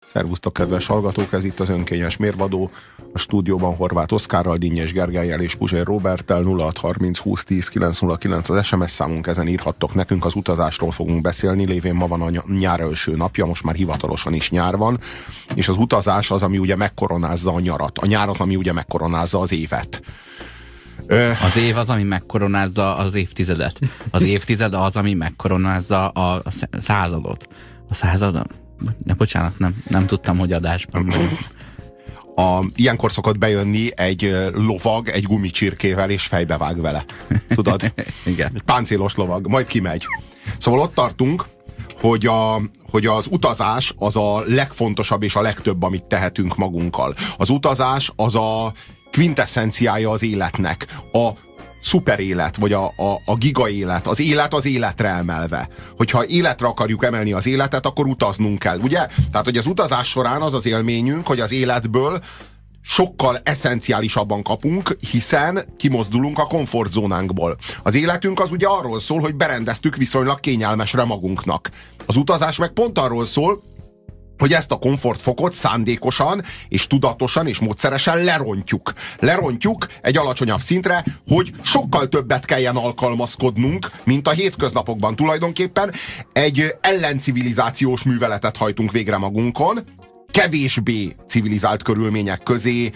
Szervusztok, kedves hallgatók, ez itt az Önkényes Mérvadó. A stúdióban Horváth Oszkárral, Dinnyés Gergellyel és Puzsér Róberttel. 0630 20 10 909 az SMS számunk, ezen írhattok nekünk. Az utazásról fogunk beszélni, lévén ma van a nyár első napja, most már hivatalosan is nyár van, és az utazás az, ami ugye megkoronázza a nyarat. A nyárat, ami ugye megkoronázza az évet. Az év az, ami megkoronázza az évtizedet. Az évtized az, ami megkoronázza a századot. A századon? Bocsánat, nem tudtam, hogy adásban. Ilyenkor szokott bejönni egy lovag egy gumicsirkével, és fejbevág vele. Tudod? Igen. Egy páncélos lovag, majd kimegy. Szóval ott tartunk, hogy az utazás az a legfontosabb és a legtöbb, amit tehetünk magunkkal. Az utazás az a quintesszenciája az életnek. A szuperélet, vagy a giga élet. Az élet az életre emelve. Hogyha életre akarjuk emelni az életet, akkor utaznunk kell, ugye? Tehát, hogy az utazás során az az élményünk, hogy az életből sokkal eszenciálisabban kapunk, hiszen kimozdulunk a komfortzónánkból. Az életünk az ugye arról szól, hogy berendeztük viszonylag kényelmesre magunknak. Az utazás meg pont arról szól, hogy ezt a komfortfokot szándékosan és tudatosan és módszeresen lerontjuk. Lerontjuk egy alacsonyabb szintre, hogy sokkal többet kelljen alkalmazkodnunk, mint a hétköznapokban. Tulajdonképpen egy ellencivilizációs műveletet hajtunk végre magunkon, kevésbé civilizált körülmények közé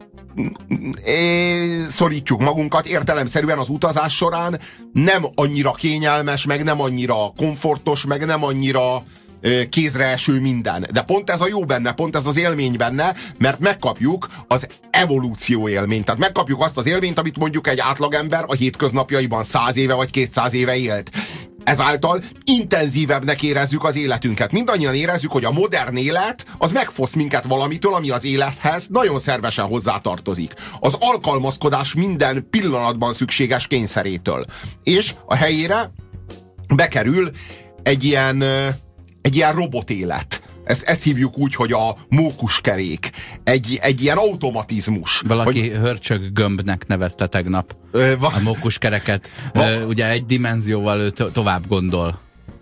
szorítjuk magunkat. Értelemszerűen az utazás során nem annyira kényelmes, meg nem annyira komfortos, meg nem annyira kézreeső minden. De pont ez a jó benne, pont ez az élmény benne, mert megkapjuk az evolúció élményt. Tehát megkapjuk azt az élményt, amit mondjuk egy átlagember a hétköznapjaiban 100 éve vagy 200 éve élt. Ezáltal intenzívebbnek érezzük az életünket. Mindannyian érezzük, hogy a modern élet az megfoszt minket valamitől, ami az élethez nagyon szervesen hozzátartozik. Az alkalmazkodás minden pillanatban szükséges kényszerétől. És a helyére bekerül egy ilyen robotélet. Ezt hívjuk úgy, hogy a mókuskerék. Egy ilyen automatizmus. Valaki hörcsög gömbnek nevezte tegnap a mókuskereket. Ugye egy dimenzióval tovább gondol.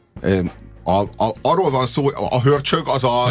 Arról van szó, a hörcsög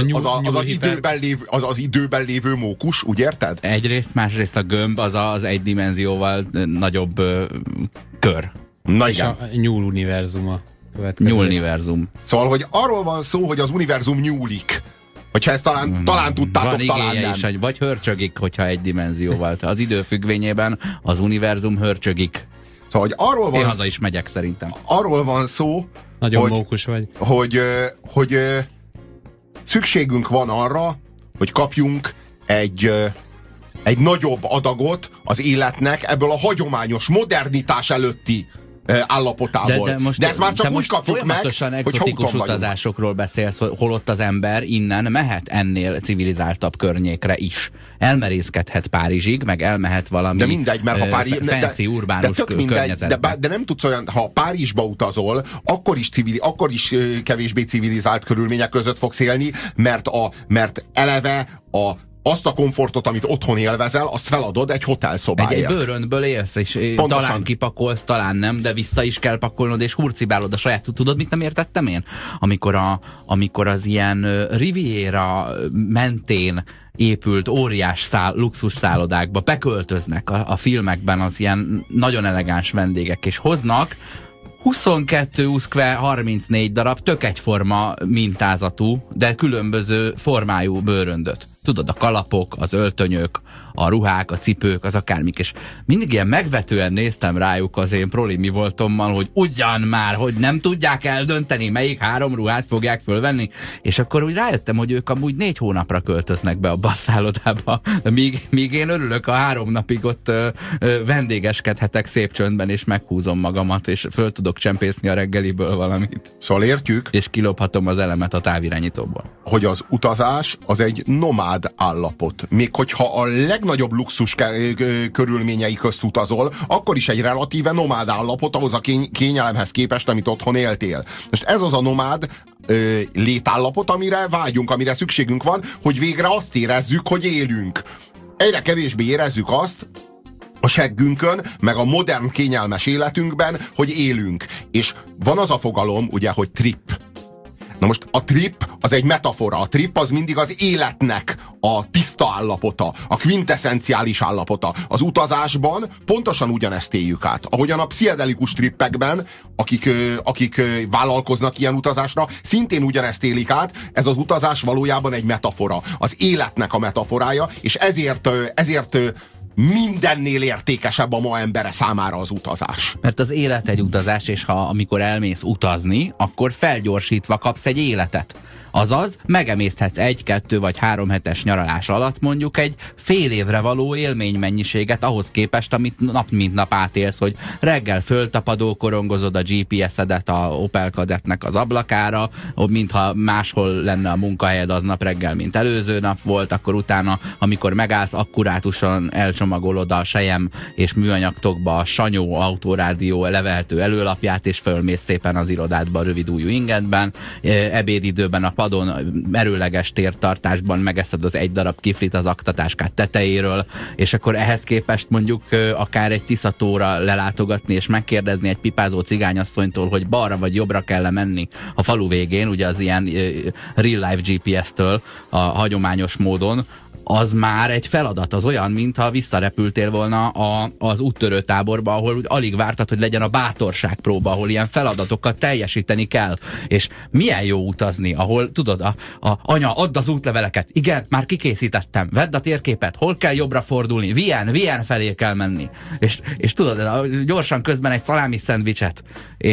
az időben lévő mókus, úgy érted? Egyrészt, másrészt a gömb az egy dimenzióval nagyobb kör. Na igen. És a nyúl univerzuma. Nyúlniverzum. Szóval, hogy arról van szó, hogy az univerzum nyúlik. Hogyha ezt talán tudtátok, talán nem. Is, vagy hörcsögik, hogyha egy dimenzióval. Az idő függvényében az univerzum hörcsögik. Szóval, hogy arról van... Én haza is megyek szerintem. Arról van szó, nagyon mókus vagy. Hogy szükségünk van arra, hogy kapjunk egy nagyobb adagot az életnek ebből a hagyományos modernitás előtti állapotából. De ezt már csak úgy kapjuk meg, folyamatosan exotikus utazásokról beszélsz, holott az ember innen mehet ennél civilizáltabb környékre is. Elmerészkedhet Párizsig, meg elmehet valami de mindegy, mert ha fancy, urbánus környezetbe. De nem tudsz olyan, ha Párizsba utazol, akkor is kevésbé civilizált körülmények között fogsz élni, mert eleve azt a komfortot, amit otthon élvezel, azt feladod egy hotelszobáért. Egy bőröndből élsz, és pontosan. Talán kipakolsz, talán nem, de vissza is kell pakolnod, és hurcibálod a saját. Tudod, mit nem értettem én? Amikor az ilyen Riviera mentén épült óriás luxus szállodákba beköltöznek a filmekben az ilyen nagyon elegáns vendégek, és hoznak 22-34 darab tök egyforma mintázatú, de különböző formájú bőröndöt. Tudod, a kalapok, az öltönyök, a ruhák, a cipők, az akármik, és mindig ilyen megvetően néztem rájuk az én proli mi voltommal, hogy ugyan már, hogy nem tudják eldönteni, melyik 3 ruhát fogják fölvenni, és akkor úgy rájöttem, hogy ők amúgy 4 hónapra költöznek be abba a szállodába, míg én örülök, a 3 napig ott vendégeskedhetek szép csöndben, és meghúzom magamat, és föl tudok csempészni a reggeliből valamit. Szóval értjük, és kilophatom az elemet a távirányítóból. Hogy az utazás az egy nomád állapot. Még hogyha a legnagyobb luxus körülményei közt utazol, akkor is egy relatíve nomád állapot ahhoz a kényelemhez képest, amit otthon éltél. Most ez az a nomád létállapot, amire vágyunk, amire szükségünk van, hogy végre azt érezzük, hogy élünk. Egyre kevésbé érezzük azt a seggünkön, meg a modern kényelmes életünkben, hogy élünk. És van az a fogalom, ugye, hogy trip. Na most a trip az egy metafora. A trip az mindig az életnek a tiszta állapota, a quintessenciális állapota. Az utazásban pontosan ugyanezt éljük át. Ahogyan a pszichedelikus trippekben, akik vállalkoznak ilyen utazásra, szintén ugyanezt élik át. Ez az utazás valójában egy metafora. Az életnek a metaforája, és ezért mindennél értékesebb a ma embere számára az utazás. Mert az élet egy utazás, és amikor elmész utazni, akkor felgyorsítva kapsz egy életet. Azaz, megemészthetsz 1, 2 vagy 3 hetes nyaralás alatt mondjuk egy fél évre való élménymennyiséget ahhoz képest, amit nap mint nap átélsz, hogy reggel föltapadó korongozod a GPS-edet a Opel Kadettnek az ablakára, mintha máshol lenne a munkahelyed aznap reggel, mint előző nap volt, akkor utána, amikor megállsz, akkurátusan elcsomagolod a sejem és műanyagtokba a Sanyó autórádió levehető előlapját, és fölmész szépen az irodádba a rövidújú ingedben, ebédidőben a padon merőleges tértartásban megeszed az 1 darab kiflit az aktatáskát tetejéről, és akkor ehhez képest mondjuk akár egy Tiszatóra lelátogatni, és megkérdezni egy pipázó cigányasszonytól, hogy balra vagy jobbra kell menni a falu végén, ugye az ilyen real-life GPS-től a hagyományos módon, az már egy feladat, az olyan, mintha visszarepültél volna az úttörő táborba, ahol alig vártad, hogy legyen a bátorság próba, ahol ilyen feladatokat teljesíteni kell. És milyen jó utazni, ahol tudod, anya, add az útleveleket, igen, már kikészítettem, vedd a térképet, hol kell jobbra fordulni, Wien felé kell menni. És tudod, gyorsan közben egy szalámi szendvicset.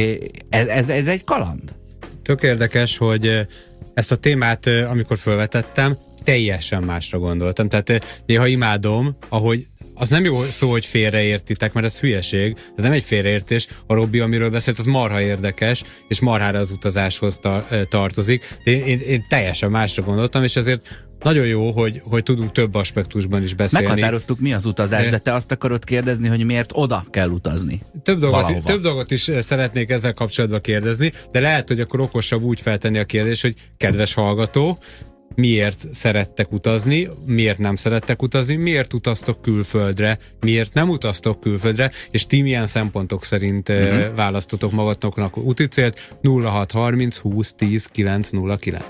Ez egy kaland. Tök érdekes, hogy ezt a témát, amikor felvetettem, teljesen másra gondoltam. Tehát néha imádom, ahogy az nem jó szó, hogy félreértitek, mert ez hülyeség, ez nem egy félreértés. A Robi, amiről beszélt, az marha érdekes, és marhára az utazáshoz tartozik. Én teljesen másra gondoltam, és ezért nagyon jó, hogy tudunk több aspektusban is beszélni. Meghatároztuk, mi az utazás, de te azt akarod kérdezni, hogy miért oda kell utazni? Több dolgot is szeretnék ezzel kapcsolatban kérdezni, de lehet, hogy akkor okosabb úgy feltenni a kérdést, hogy kedves hallgató, miért szerettek utazni, miért nem szerettek utazni, miért utaztok külföldre, miért nem utaztok külföldre, és ti milyen szempontok szerint választotok magatoknak úti célt. 0630 20 10 909.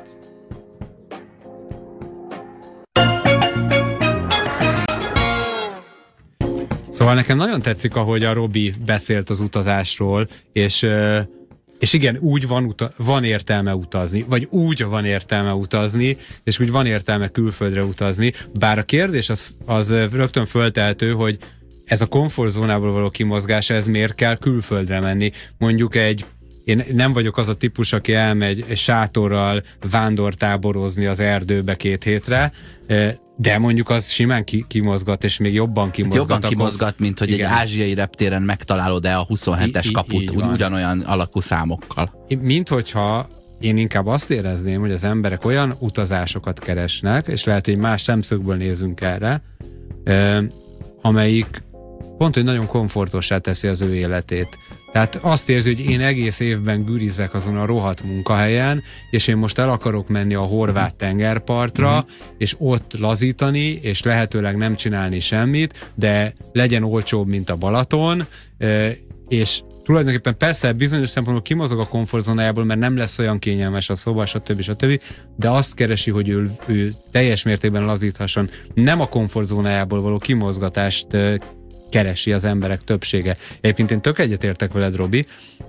Szóval nekem nagyon tetszik, ahogy a Robi beszélt az utazásról, és igen, úgy van értelme utazni, vagy úgy van értelme utazni, és úgy van értelme külföldre utazni, bár a kérdés az rögtön föltehető, hogy ez a komfortzónából való kimozgás, ez miért kell külföldre menni. Mondjuk én nem vagyok az a típus, aki elmegy sátorral vándortáborozni az erdőbe 2 hétre, de mondjuk az simán kimozgat, és még jobban kimozgat. Jobban kimozgat, mint hogy igen, egy ázsiai reptéren megtalálod-e a 27-es kaput ugyanolyan alakú számokkal. Mint hogyha én inkább azt érezném, hogy az emberek olyan utazásokat keresnek, és lehet, hogy más szemszögből nézünk erre, amelyik pont, hogy nagyon komfortossá teszi az ő életét. Tehát azt érzi, hogy én egész évben gürizek azon a rohadt munkahelyen, és én most el akarok menni a horvát tengerpartra, és ott lazítani, és lehetőleg nem csinálni semmit, de legyen olcsóbb, mint a Balaton, és tulajdonképpen persze bizonyos szempontból kimozog a komfortzónájából, mert nem lesz olyan kényelmes a szoba, stb. De azt keresi, hogy ő teljes mértékben lazíthasson. Nem a komfortzónájából való kimozgatást keresi az emberek többsége. Egyébként én tök egyetértek veled, Robi,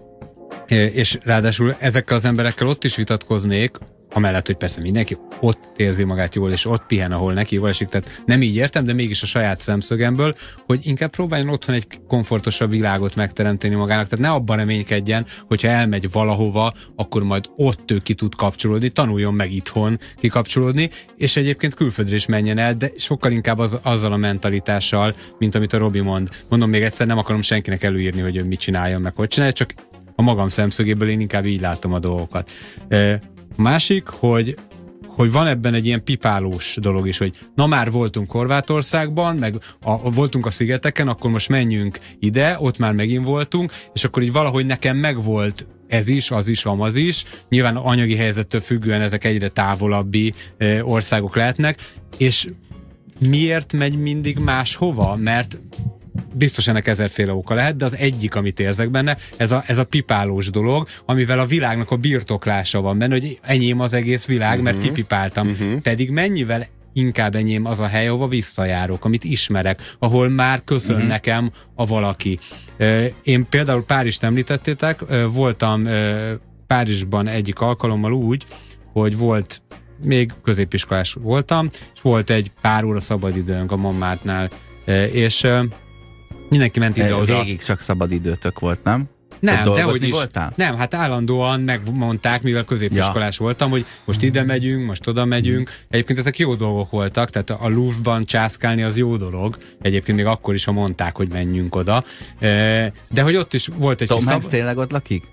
és ráadásul ezekkel az emberekkel ott is vitatkoznék, amellett, hogy persze mindenki ott érzi magát jól, és ott pihen, ahol neki jól esik, tehát nem így értem, de mégis a saját szemszögemből, hogy inkább próbáljon otthon egy komfortosabb világot megteremteni magának, tehát ne abban reménykedjen, hogyha elmegy valahova, akkor majd ott ő ki tud kapcsolódni, tanuljon meg itthon kikapcsolódni, és egyébként külföldre is menjen el, de sokkal inkább azzal a mentalitással, mint amit a Robi mond. Mondom még egyszer, nem akarom senkinek előírni, hogy ő mit csináljon, meg hogy csinálja, csak a magam szemszögéből én inkább így látom a dolgokat. A másik, hogy van ebben egy ilyen pipálós dolog is, hogy na már voltunk Horvátországban, meg voltunk a szigeteken, akkor most menjünk ide, ott már megint voltunk, és akkor így valahogy nekem megvolt ez is, az is, amaz is. Nyilván anyagi helyzettől függően ezek egyre távolabbi országok lehetnek, és miért megy mindig máshova? Mert biztos ennek ezerféle oka lehet, de az egyik, amit érzek benne, ez a pipálós dolog, amivel a világnak a birtoklása van benne, hogy enyém az egész világ, mert kipipáltam. Pedig mennyivel inkább enyém az a hely, ahova visszajárok, amit ismerek, ahol már köszön nekem a valaki. Én például Párizst említettétek, voltam Párizsban egyik alkalommal úgy, hogy volt, még középiskolás voltam, és volt egy pár óra szabadidőnk a Montmartre-nál, és mindenki ment ide-oda. Végig csak szabadidőtök volt, nem? Nem, dehogy is. Voltál? Nem, hát állandóan megmondták, mivel középiskolás voltam, hogy most ide megyünk, most oda megyünk. Egyébként ezek jó dolgok voltak, tehát a Louvre-ban császkálni az jó dolog. Egyébként még akkor is, ha mondták, hogy menjünk oda. De hogy ott is volt egy... Tom Hanks tényleg ott lakik?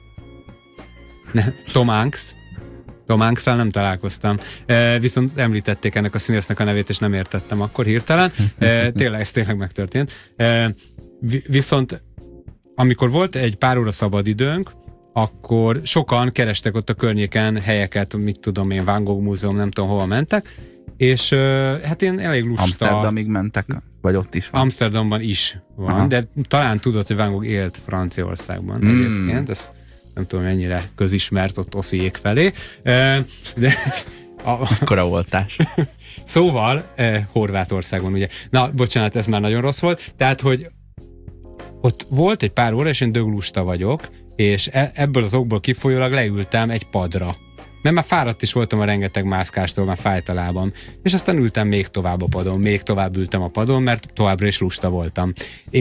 Tom Hanks-szal nem találkoztam. Viszont említették ennek a színésznek a nevét, és nem értettem akkor hirtelen. Ez tényleg megtörtént. Viszont amikor volt egy pár óra szabadidőnk, akkor sokan kerestek ott a környéken helyeket, mit tudom én, Van Gogh múzeum, nem tudom hova mentek, és hát én elég lusta... Amsterdamig mentek? Vagy ott is van? Amsterdamban is van, aha. De talán tudod, hogy Van Gogh élt Franciaországban egyébként, ez nem tudom mennyire közismert ott Osziék felé. De akkora voltás. Szóval Horvátországon ugye. Na, bocsánat, ez már nagyon rossz volt. Tehát, hogy ott volt egy pár óra, és én döglusta vagyok, és ebből az okból kifolyólag leültem egy padra. Mert már fáradt is voltam a rengeteg mászkástól, már fájt a lábam. És aztán ültem még tovább a padon, még tovább ültem a padon, mert továbbra is lusta voltam.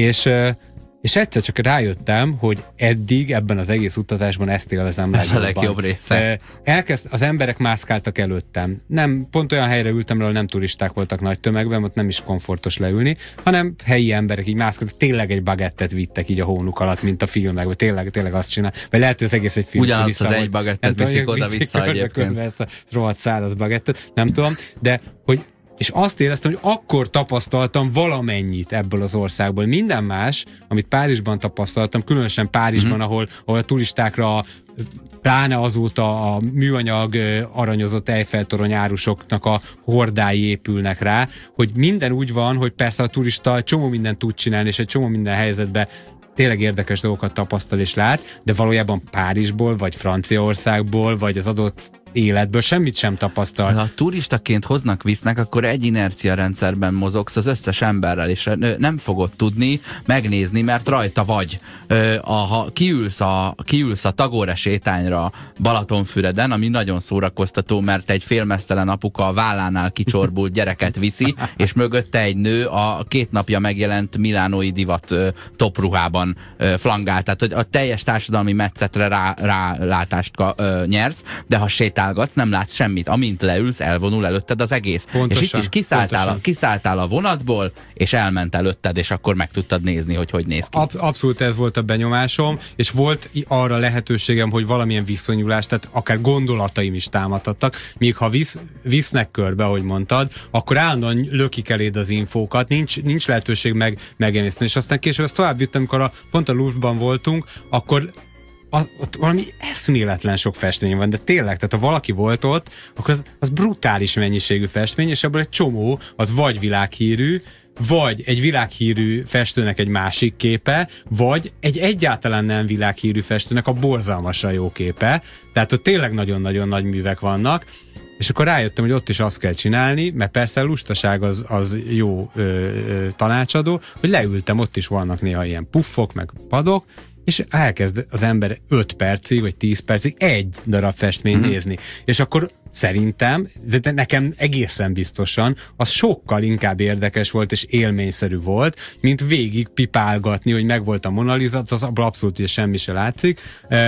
És egyszer csak rájöttem, hogy eddig ebben az egész utazásban ezt élvezem legjobban. Ez a legjobb része. Az emberek mászkáltak előttem. Nem, pont olyan helyre ültem, ahol nem turisták voltak nagy tömegben, ott nem is komfortos leülni, hanem helyi emberek így mászkáltak, tényleg egy bagettet vittek így a hónuk alatt, mint a filmekben. Tényleg azt csinál. Vagy lehet, hogy az egész egy film. Ugyanazt az egy bagettet viszik oda-vissza egyébként. Ezt a rohadt száraz bagettet, nem tudom, de hogy és azt éreztem, hogy akkor tapasztaltam valamennyit ebből az országból. Minden más, amit Párizsban tapasztaltam, különösen Párizsban, ahol a turistákra, pláne azóta a műanyag aranyozott Eiffel-torony árusoknak a hordái épülnek rá, hogy minden úgy van, hogy persze a turista egy csomó mindent tud csinálni, és egy csomó minden helyzetben tényleg érdekes dolgokat tapasztal és lát, de valójában Párizsból, vagy Franciaországból, vagy az adott életből semmit sem tapasztal. Ha turistaként visznek, akkor egy inercia rendszerben mozogsz az összes emberrel, és nem fogod tudni megnézni, mert rajta vagy. Ha kiülsz a Tagore sétányra Balatonfüreden, ami nagyon szórakoztató, mert egy félmeztelen apuka a vállánál kicsorbult gyereket viszi, és mögötte egy nő a 2 napja megjelent milánói divat topruhában flangál. Tehát, hogy a teljes társadalmi metszetre rálátást nyersz, de ha sétálgatsz, nem látsz semmit. Amint leülsz, elvonul előtted az egész. Pontosan, és itt is kiszálltál a vonatból, és elment előtted, és akkor meg tudtad nézni, hogy néz ki. Abszolút ez volt a benyomásom, és volt arra lehetőségem, hogy valamilyen viszonyulás, tehát akár gondolataim is támadhattak, míg ha visznek körbe, ahogy mondtad, akkor állandóan lökik eléd az infókat, nincs lehetőség megemészteni, és aztán később ezt tovább vittem, amikor pont a Louvre-ban voltunk, akkor ott valami eszméletlen sok festmény van, de tényleg, tehát ha valaki volt ott, akkor az brutális mennyiségű festmény, és ebből egy csomó az vagy világhírű, vagy egy világhírű festőnek egy másik képe, vagy egy egyáltalán nem világhírű festőnek a borzalmasan jó képe. Tehát ott tényleg nagyon-nagyon nagy művek vannak, és akkor rájöttem, hogy ott is azt kell csinálni, mert persze a lustaság az jó tanácsadó, hogy leültem, ott is vannak néha ilyen puffok, meg padok, és elkezd az ember 5 percig, vagy 10 percig egy darab festményt nézni. És akkor szerintem, de nekem egészen biztosan, az sokkal inkább érdekes volt, és élményszerű volt, mint végig pipálgatni, hogy megvolt a Mona Lisa, az abszolút ugye semmi se látszik,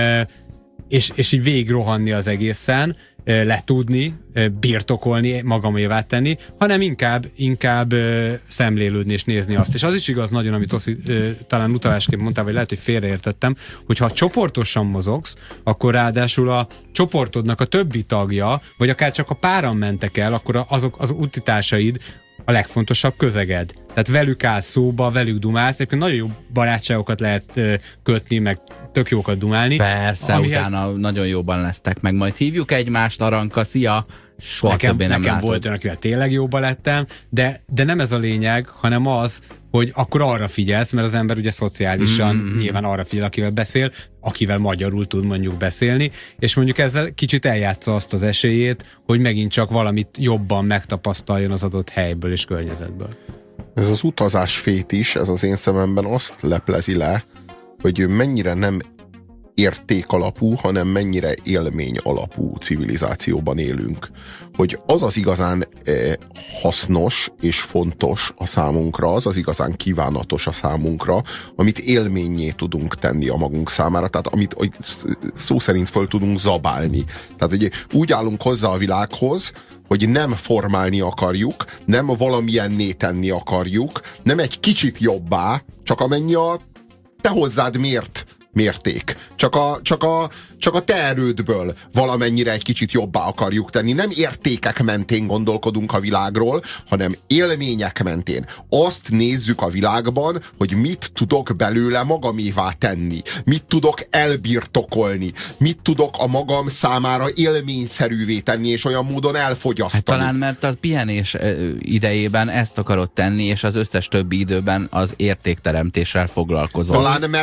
és így végig rohanni az egészen, letudni, birtokolni, magamévá tenni, hanem inkább szemlélődni és nézni azt. És az is igaz nagyon, amit Oszi talán utalásként mondtál, vagy lehet, hogy félreértettem, hogy ha csoportosan mozogsz, akkor ráadásul a csoportodnak a többi tagja, vagy akár csak a páran mentek el, akkor azok az utitársaid a legfontosabb közeged. Tehát velük állsz szóba, velük dumálsz, egyébként nagyon jó barátságokat lehet kötni, meg tök jókat dumálni. Persze, utána nagyon jóban lesztek, meg majd hívjuk egymást, Aranka, szia! soha többé nem nekem látod. volt olyan, akivel tényleg jóba lettem, de nem ez a lényeg, hanem az, hogy akkor arra figyelsz, mert az ember ugye szociálisan nyilván arra figyel, akivel beszél, akivel magyarul tud mondjuk beszélni, és mondjuk ezzel kicsit eljátsza azt az esélyét, hogy megint csak valamit jobban megtapasztaljon az adott helyből és környezetből. Ez az utazás fétis, ez az én szememben azt leplezi le, hogy mennyire nem érték alapú, hanem mennyire élmény alapú civilizációban élünk. Hogy az az igazán hasznos és fontos a számunkra, az az igazán kívánatos a számunkra, amit élménnyé tudunk tenni a magunk számára, tehát amit szó szerint föl tudunk zabálni. Tehát hogy úgy állunk hozzá a világhoz, hogy nem formálni akarjuk, nem valamilyenné tenni akarjuk, nem egy kicsit jobbá, csak amennyi a te hozzád mérték. Csak a te erődből valamennyire egy kicsit jobbá akarjuk tenni. Nem értékek mentén gondolkodunk a világról, hanem élmények mentén. Azt nézzük a világban, hogy mit tudok belőle magamévá tenni. Mit tudok elbirtokolni. Mit tudok a magam számára élményszerűvé tenni, és olyan módon elfogyasztani. Hát talán mert a pihenés idejében ezt akarod tenni, és az összes többi időben az értékteremtéssel foglalkozol.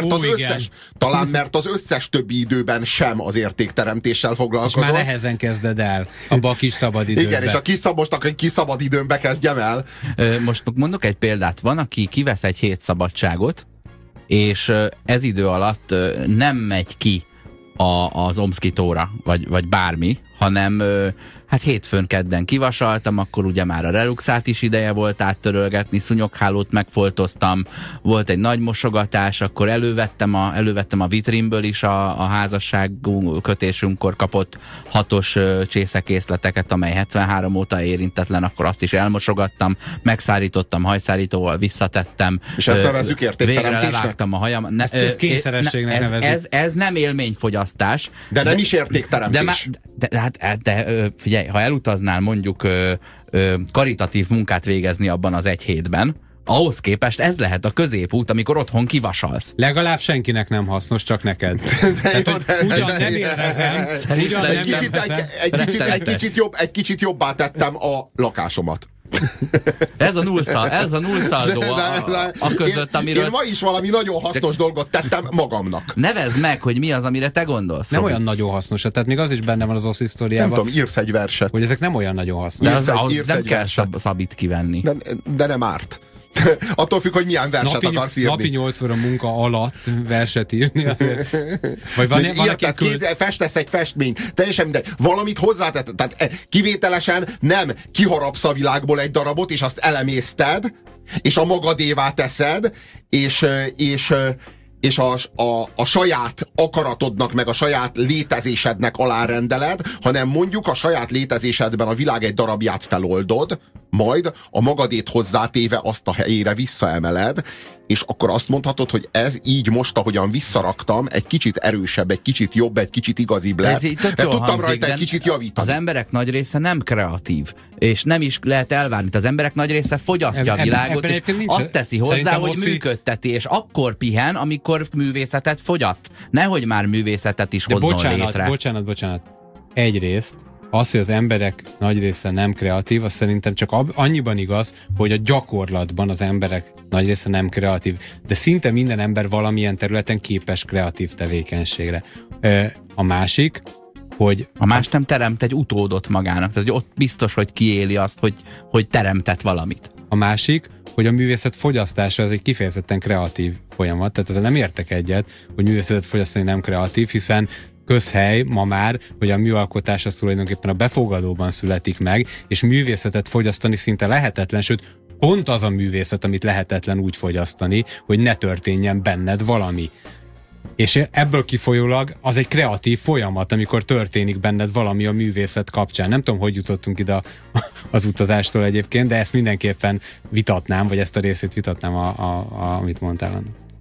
Talán mert az összes többi időben sem az értékteremtéssel foglalkozol. És már nehezen kezded el abba a kis szabadidőben. Igen, és most a kis szabadidőmbe kezdjem el. Most mondok egy példát. Van, aki kivesz egy hét szabadságot, és ez idő alatt nem megy ki az Omszki tóra, vagy bármi, hanem hát hétfőn, kedden kivasaltam, akkor ugye már a Reluxát is ideje volt áttörölgetni, szúnyoghálót megfoltoztam, volt egy nagy mosogatás, akkor elővettem a vitrínből is a házasság kötésünkkor kapott 6-os csészekészleteket, amely 73 óta érintetlen, akkor azt is elmosogattam, megszárítottam hajszárítóval, visszatettem. És ezt nevezzük értékteremtésnek? Végre levágtam a hajam. Ezt kényszerességnek nevezzük. Ez nem élményfogyasztás. De nem is értékteremtés. De figyelj, ha elutaznál mondjuk karitatív munkát végezni abban az egy hétben, ahhoz képest ez lehet a középút, amikor otthon kivasalsz. Legalább senkinek nem hasznos, csak neked. Ugyan nem élvezem. Egy kicsit jobbá tettem a lakásomat. Ez a nullszaldó a között, amiről... Én ma is valami nagyon hasznos dolgot tettem magamnak. Nevezd meg, hogy mi az, amire te gondolsz. Nem Robi. olyan nagyon hasznos, tehát még az is benne van az Oszi sztoriában. Nem tudom, írsz egy verset. Hogy ezek nem olyan nagyon hasznos. De az nem kell szabít kivenni. De nem árt. Attól függ, hogy milyen verset akarsz írni. Napi 8 óra munka alatt verset írni azért. Vagy van festesz egy festményt, teljesen mindegy. Valamit hozzátett, tehát kivételesen nem kiharapsz a világból egy darabot, és azt elemészted, és a magadévá teszed, és a saját akaratodnak, meg a saját létezésednek alárendeled, hanem mondjuk a saját létezésedben a világ egy darabját feloldod, majd a magadét hozzátéve azt a helyére visszaemeled, és akkor azt mondhatod, hogy ez így most, ahogyan visszaraktam, egy kicsit erősebb, egy kicsit jobb, egy kicsit igazibb lett. Mert tudtam rajta egy kicsit javítani. Az emberek nagy része nem kreatív, és nem is lehet elvárni. Az emberek nagy része fogyasztja a világot, és azt teszi hozzá, hogy működteti, és akkor pihen, amikor művészetet fogyaszt. Nehogy már művészetet is hozzon létre. Bocsánat. Egyrészt az, hogy az emberek nagy része nem kreatív, az szerintem csak annyiban igaz, hogy a gyakorlatban az emberek nagy része nem kreatív. De szinte minden ember valamilyen területen képes kreatív tevékenységre. A másik, hogy... A más nem teremt egy utódot magának. Tehát hogy ott biztos, hogy kiéli azt, hogy teremtett valamit. A másik, hogy a művészet fogyasztása az egy kifejezetten kreatív folyamat. Tehát ezzel nem értek egyet, hogy művészetet fogyasztani nem kreatív, hiszen közhely ma már, hogy a műalkotás az tulajdonképpen a befogadóban születik meg, és művészetet fogyasztani szinte lehetetlen, sőt, pont az a művészet, amit lehetetlen úgy fogyasztani, hogy ne történjen benned valami. És ebből kifolyólag az egy kreatív folyamat, amikor történik benned valami a művészet kapcsán. Nem tudom, hogy jutottunk ide az utazástól egyébként, de ezt mindenképpen vitatnám, vagy ezt a részét vitatnám, amit mondtál.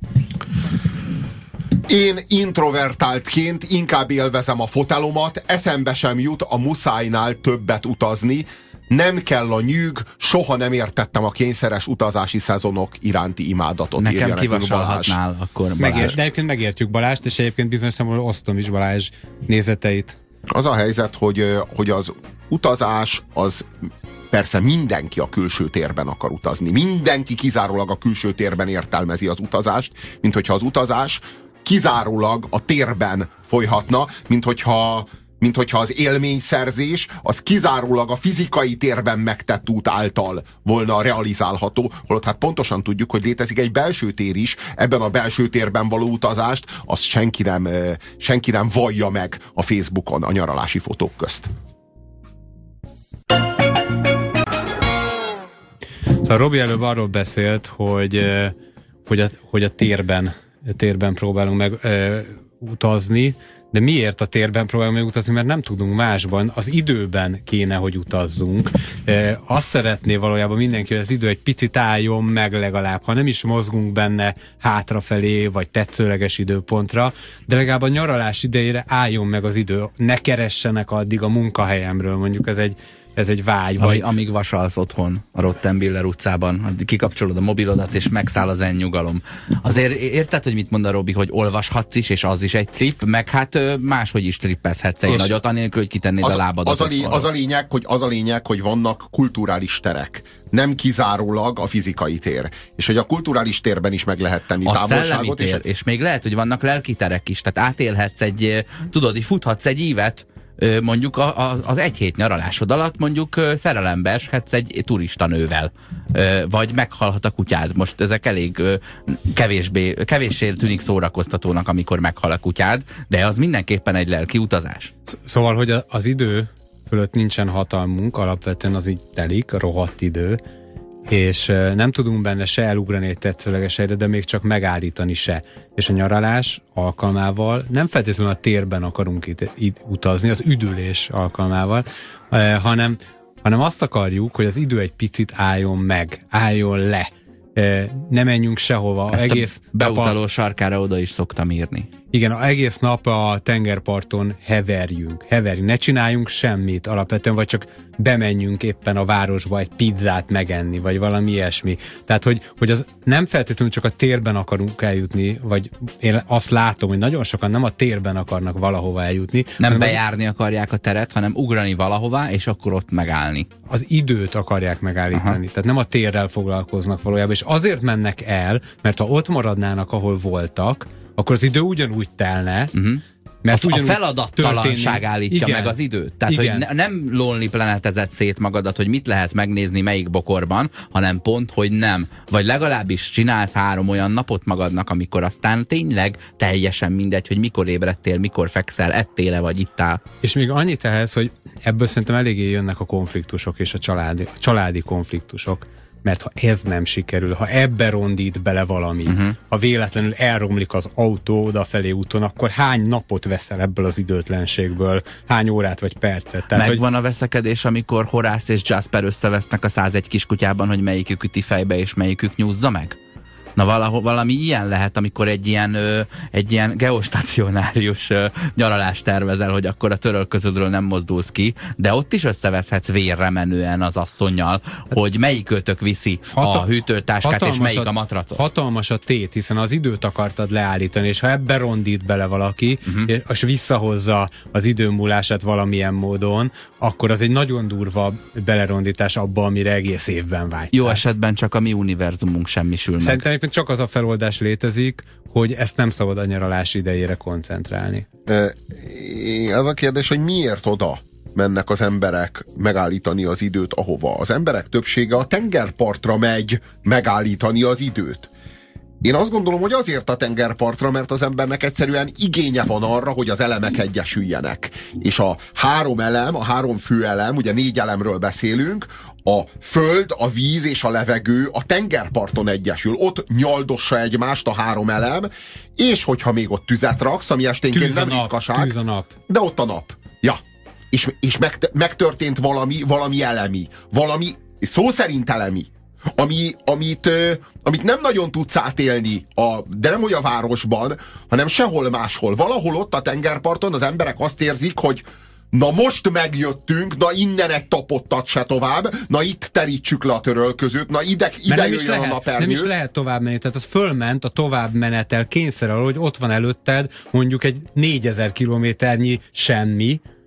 Én introvertáltként inkább élvezem a fotelomat, eszembe sem jut a muszájnál többet utazni, nem kell a nyűg, soha nem értettem a kényszeres utazási szezonok iránti imádatot. Nekem kivasalhatnál akkor Balázs. De egyébként megértjük Balást, és egyébként bizonyos szempontból osztom is Balázs nézeteit. Az a helyzet, hogy az utazás az persze mindenki a külső térben akar utazni. Mindenki kizárólag a külső térben értelmezi az utazást, mint hogyha az utazás kizárólag a térben folyhatna, mint hogyha az élményszerzés az kizárólag a fizikai térben megtett út által volna realizálható, holott hát pontosan tudjuk, hogy létezik egy belső tér is, ebben a belső térben való utazást, azt senki nem vallja meg a Facebookon a nyaralási fotók közt. Szóval Robi előbb arról beszélt, hogy a térben próbálunk meg utazni, de miért a térben próbálunk meg utazni? Mert nem tudunk másban, az időben kéne, hogy utazzunk. Azt szeretné valójában mindenki, hogy az idő egy picit álljon meg legalább, ha nem is mozgunk benne hátrafelé, vagy tetszőleges időpontra, de legalább a nyaralás idejére álljon meg az idő. Ne keressenek addig a munkahelyemről, mondjuk ez egy vágy. Amíg vasalsz otthon a Rottenbiller utcában, kikapcsolod a mobilodat, és megszáll az nyugalom. Azért érted, hogy mit mond a Robi, hogy olvashatsz is, és az is egy trip, meg hát máshogy is trippezhetsz egy nagyot, anélkül, hogy kitennéd a lábadat. Az a lényeg, hogy vannak kulturális terek. Nem kizárólag a fizikai tér. És hogy a kulturális térben is meg lehet tenni távolságot. És még lehet, hogy vannak lelki terek is. Tehát átélhetsz tudod, így futhatsz egy ívet, mondjuk az egy hét nyaralásod alatt mondjuk szerelembe eshetsz egy turista nővel, vagy meghalhat a kutyád. Most ezek elég kevéssé tűnik szórakoztatónak, amikor meghal a kutyád, de az mindenképpen egy lelki utazás. Szóval, hogy az idő fölött nincsen hatalmunk, alapvetően az így telik, a rohadt idő, és nem tudunk benne se elugrani egy tetszőleges helyre, de még csak megállítani se. És a nyaralás alkalmával nem feltétlenül a térben akarunk itt utazni, az üdülés alkalmával, hanem azt akarjuk, hogy az idő egy picit álljon meg, álljon le. Ne menjünk sehova. Ezt egész a beutaló sarkára oda is szoktam írni. Igen, egész nap a tengerparton heverjünk. Ne csináljunk semmit alapvetően, vagy csak bemenjünk éppen a városba egy pizzát megenni, vagy valami ilyesmi. Tehát, hogy az nem feltétlenül csak a térben akarunk eljutni, vagy én azt látom, hogy nagyon sokan nem a térben akarnak valahova eljutni. Nem bejárni akarják a teret, hanem ugrani valahová, és akkor ott megállni. Az időt akarják megállítani. Aha. Tehát nem a térrel foglalkoznak valójában, és azért mennek el, mert ha ott maradnának, ahol voltak, akkor az idő ugyanúgy telne, mert a feladattalanság állítja meg az időt. Tehát, hogy nem Lonely Planetezed szét magadat, hogy mit lehet megnézni melyik bokorban, hanem pont, hogy nem. Vagy legalábbis csinálsz 3 olyan napot magadnak, amikor aztán tényleg teljesen mindegy, hogy mikor ébredtél, mikor fekszel, ettél-e vagy ittál. És még annyit ehhez, hogy ebből szerintem eléggé jönnek a konfliktusok és a családi konfliktusok. Mert ha ez nem sikerül, ha ebbe rondít bele valami, ha véletlenül elromlik az autó odafelé úton, akkor hány napot veszel ebből az időtlenségből, hány órát vagy percet? Tehát, megvan a veszekedés, amikor Horász és Jasper összevesznek a 101 kiskutyában, hogy melyikük üti fejbe és melyikük nyúzza meg? Na valami ilyen lehet, amikor egy ilyen geostacionárius nyaralást tervezel, hogy akkor a törölközödről nem mozdulsz ki, de ott is összeveszhetsz vérre menően az asszonnyal, hogy melyik őtök viszi a hűtőtáskát, és melyik a matracot. Hatalmas a tét, hiszen az időt akartad leállítani, és ha ebbe rondít bele valaki, és visszahozza az idő múlását valamilyen módon, akkor az egy nagyon durva belerondítás abba, amire egész évben vágytál. Jó esetben csak a mi univerzumunk semmisül meg. Szerintem csak az a feloldás létezik, hogy ezt nem szabad a nyaralás idejére koncentrálni. Az a kérdés, hogy miért oda mennek az emberek megállítani az időt ahova? Az emberek többsége a tengerpartra megy megállítani az időt. Én azt gondolom, hogy azért a tengerpartra, mert az embernek egyszerűen igénye van arra, hogy az elemek egyesüljenek. És a 3 elem, a 3 fő elem, ugye 4 elemről beszélünk, a föld, a víz és a levegő a tengerparton egyesül. Ott nyaldossa egymást a 3 elem, és hogyha még ott tüzet raksz, ami esténként nem ritkaság, de ott a nap. Ja. És megtörtént valami elemi. Valami szó szerint elemi. Amit nem nagyon tudsz átélni, de nem hogy a városban, hanem sehol máshol. Valahol ott a tengerparton az emberek azt érzik, hogy na most megjöttünk, na innen egy tapottat se tovább, na itt terítsük le a törölközőt, na ide jöjjön a napernyő. Nem is lehet tovább menni, tehát az fölment a tovább menetel kényszerrel, hogy ott van előtted mondjuk egy 4000 kilométernyi semmi,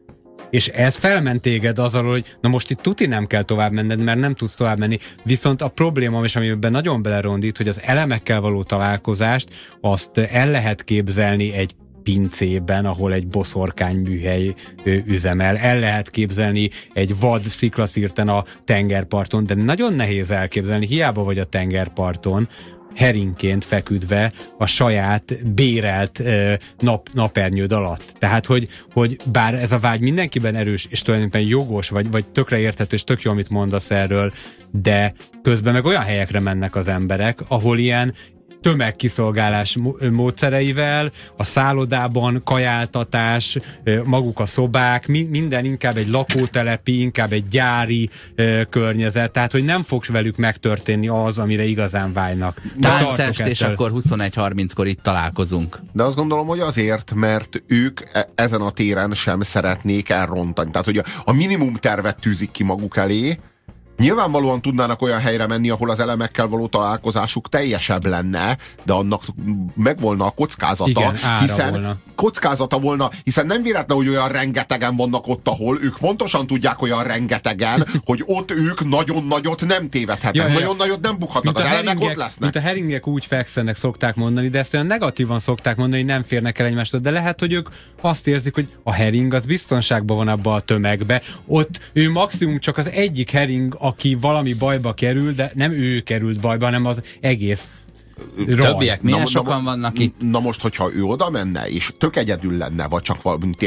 És ez felment téged az alól, hogy na most itt tuti nem kell tovább menned, mert nem tudsz tovább menni. Viszont a probléma, és amiben nagyon belerondít, hogy az elemekkel való találkozást, azt el lehet képzelni egy pincében, ahol egy boszorkányműhely üzemel. El lehet képzelni egy vad sziklaszirten a tengerparton, de nagyon nehéz elképzelni, hiába vagy a tengerparton, heringként feküdve a saját bérelt napernyőd alatt. Tehát, hogy bár ez a vágy mindenkiben erős, és tulajdonképpen jogos, vagy tökre érthető, és tök jó, amit mondasz erről, de közben meg olyan helyekre mennek az emberek, ahol ilyen tömegkiszolgálás módszereivel, a szállodában kajáltatás, maguk a szobák, minden inkább egy lakótelepi, inkább egy gyári környezet, tehát hogy nem fog velük megtörténni az, amire igazán vágynak. Táncest, és akkor 21:30-kor itt találkozunk. De azt gondolom, hogy azért, mert ők ezen a téren sem szeretnék elrontani. Tehát, hogy a minimum tervet tűzik ki maguk elé. Nyilvánvalóan tudnának olyan helyre menni, ahol az elemekkel való találkozásuk teljesebb lenne, de annak megvolna a kockázata. Igen, hiszen volna. kockázata volna, hiszen nem véletlen, hogy olyan rengetegen vannak ott, ahol ők pontosan tudják olyan rengetegen, hogy ott ők nagyon nagyot nem tévedhetnek, nagyon nagyot nem bukhatnak, az elemek ott lesznek. Mint a heringek úgy fekszenek, szokták mondani, de ezt olyan negatívan szokták mondani, hogy nem férnek el egymástól, de lehet, hogy ők azt érzik, hogy a hering az biztonságban van abba a tömegbe. Ott ő maximum csak az egyik hering, aki valami bajba kerül, de nem ő került bajba, hanem az egész Többiek milyen sokan vannak itt? Na most, hogyha ő oda menne, és tök egyedül lenne, vagy csak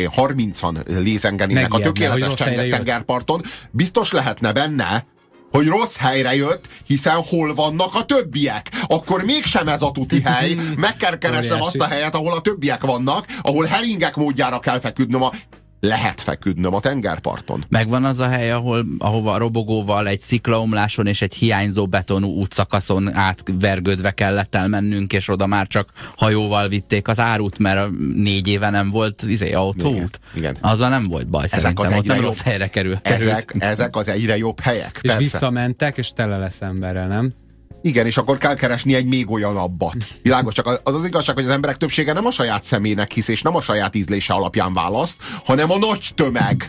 30-an lézengenének a tökéletes tengerparton, biztos lehetne benne, hogy rossz helyre jött, hiszen hol vannak a többiek. Akkor mégsem ez a tuti hely. Meg kell keresnem azt a helyet, ahol a többiek vannak, ahol heringek módjára kell feküdnöm lehet feküdnöm a tengerparton. Megvan az a hely, ahova robogóval egy sziklaomláson és egy hiányzó betonú útszakaszon átvergődve kellett elmennünk, és oda már csak hajóval vitték az árut, mert 4 éve nem volt autóút. Igen. Azzal nem volt baj, szerintem. Ott nem rossz helyre került. Ezek az egyre jobb helyek. És persze. visszamentek, és tele lesz emberrel, nem? Igen, és akkor kell keresni egy még olyanabbat. Világos, csak az igazság, hogy az emberek többsége nem a saját személynek hisz, és nem a saját ízlése alapján választ, hanem a nagy tömeg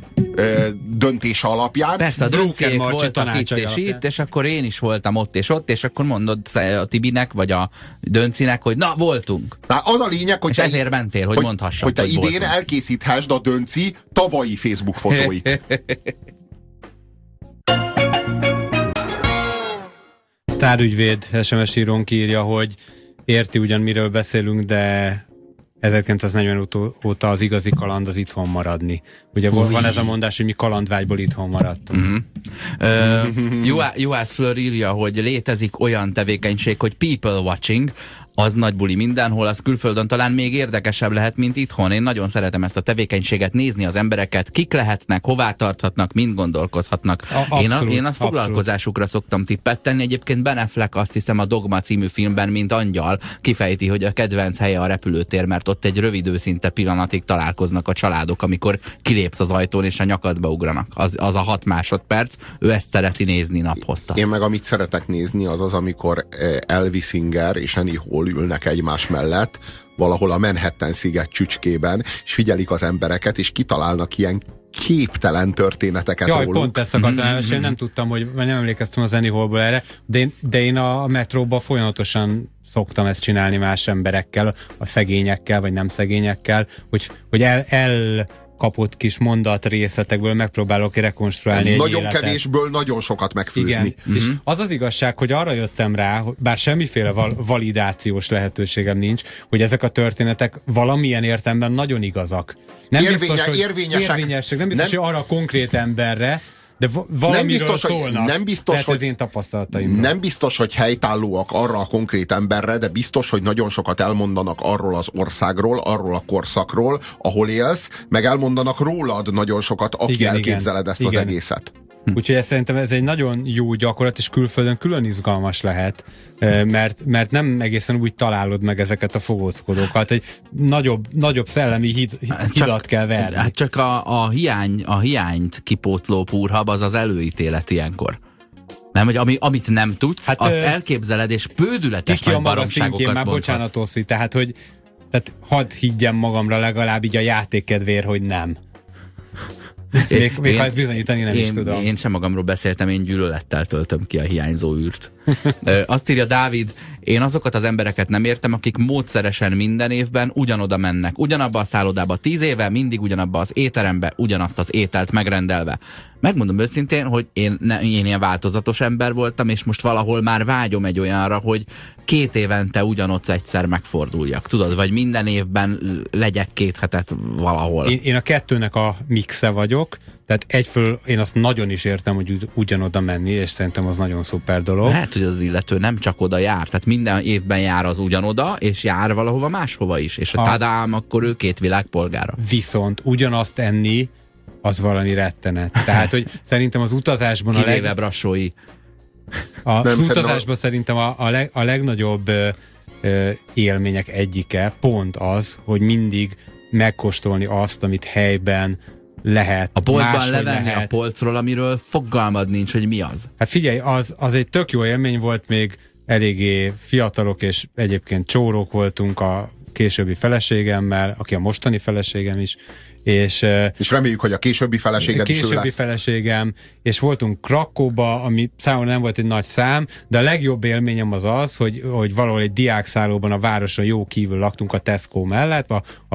döntése alapján. Persze, a Dönciék voltak itt és itt, és akkor én is voltam ott és ott, és akkor mondod a Tibinek, vagy a Döncinek, hogy na, voltunk. Na, az a lényeg, hogy és ezért mentél, hogy mondhassam, hogy te idén voltunk. Elkészíthessd a Dönci tavalyi Facebook fotóit. Sztárügyvéd SMS írónk írja, hogy érti ugyan miről beszélünk, de 1940 óta az igazi kaland az itthon maradni. Ugye van ez a mondás, hogy mi kalandvágyból itthon maradtunk. Juhász Fleur írja, hogy létezik olyan tevékenység, hogy people watching, az nagy buli mindenhol, az külföldön talán még érdekesebb lehet, mint itthon. Én nagyon szeretem ezt a tevékenységet, nézni az embereket, kik lehetnek, hová tarthatnak, mind gondolkozhatnak. Én a foglalkozásukra szoktam tippet tenni. Egyébként Ben Affleck, azt hiszem, a Dogma című filmben, mint angyal, kifejti, hogy a kedvenc helye a repülőtér, mert ott egy rövid őszinte pillanatig találkoznak a családok, amikor kilépsz az ajtón és a nyakadba ugranak. Az a 6 másodperc, ő ezt szereti nézni naphosszat. Én meg amit szeretek nézni, az, amikor Elvis Singer és Annie Hall ülnek egymás mellett, valahol a Manhattan-sziget csücskében, és figyelik az embereket, és kitalálnak ilyen képtelen történeteket róluk. Pont ezt akartam elmesélni, nem tudtam, hogy nem emlékeztem az Annie Hallból erre, de én a metróban folyamatosan szoktam ezt csinálni más emberekkel, a szegényekkel, vagy nem szegényekkel, hogy kapott kis mondat részletekből megpróbálok rekonstruálni egy nagyon életet. Kevésből nagyon sokat megfőzni. Igen. És az az igazság, hogy arra jöttem rá, bár semmiféle validációs lehetőségem nincs, hogy ezek a történetek valamilyen értelemben nagyon igazak. Nem érvényesek. Nem biztos, hogy arra a konkrét emberre, de valamiről szólnak. Nem biztos, hogy az én tapasztalataimról. Nem biztos, hogy helytállóak arra a konkrét emberre, de biztos, hogy nagyon sokat elmondanak arról az országról, arról a korszakról, ahol élsz, meg elmondanak rólad nagyon sokat, aki elképzeled ezt az egészet. Úgyhogy szerintem ez egy nagyon jó gyakorlat, és külföldön külön izgalmas lehet, mert nem egészen úgy találod meg ezeket a fogózkodókat. Egy nagyobb szellemi hidat kell verni. Hát csak a hiányt kipótló púrhab az előítélet ilyenkor. Nem, hogy amit nem tudsz, azt elképzeled, és bődületes nagy baromságokat már bocsánat, Oszi, tehát hadd higgyem magamra legalább így a játék kedvéért, hogy nem. Még ha ezt bizonyítani nem is tudom. Én sem magamról beszéltem, én gyűlölettel töltöm ki a hiányzó űrt. Azt írja Dávid, én azokat az embereket nem értem, akik módszeresen minden évben ugyanoda mennek. Ugyanabba a szállodába 10 éve, mindig ugyanabba az étterembe, ugyanazt az ételt megrendelve. Megmondom őszintén, hogy én ilyen változatos ember voltam, és most valahol már vágyom egy olyanra, hogy 2 évente ugyanott egyszer megforduljak. Tudod, vagy minden évben legyek 2 hetet valahol. Én a kettőnek a mixe vagyok, tehát egyföl én azt nagyon is értem, hogy ugyanoda menni, és szerintem az nagyon szuper dolog. Lehet, hogy az illető nem csak oda jár, tehát minden évben jár az ugyanoda, és jár valahova máshova is, és tadám, akkor ő 2 világ polgára. Viszont ugyanazt enni, az valami rettenet. Tehát, hogy szerintem az utazásban kivéve brassói. Az utazásban szerintem a legnagyobb élmények egyike pont az, hogy mindig megkóstolni azt, amit helyben lehet. A boltban levenni lehet. A polcról, amiről fogalmad nincs, hogy mi az. Hát figyelj, az egy tök jó élmény volt, még eléggé fiatalok, és egyébként csórók voltunk a későbbi feleségemmel, aki a mostani feleségem is, és reméljük, hogy a későbbi feleséged is ő lesz. Későbbi feleségem, és voltunk Krakkóba, ami számomra nem volt egy nagy szám, de a legjobb élményem az, hogy valahol egy diákszállóban a városon jó kívül laktunk a Tesco mellett,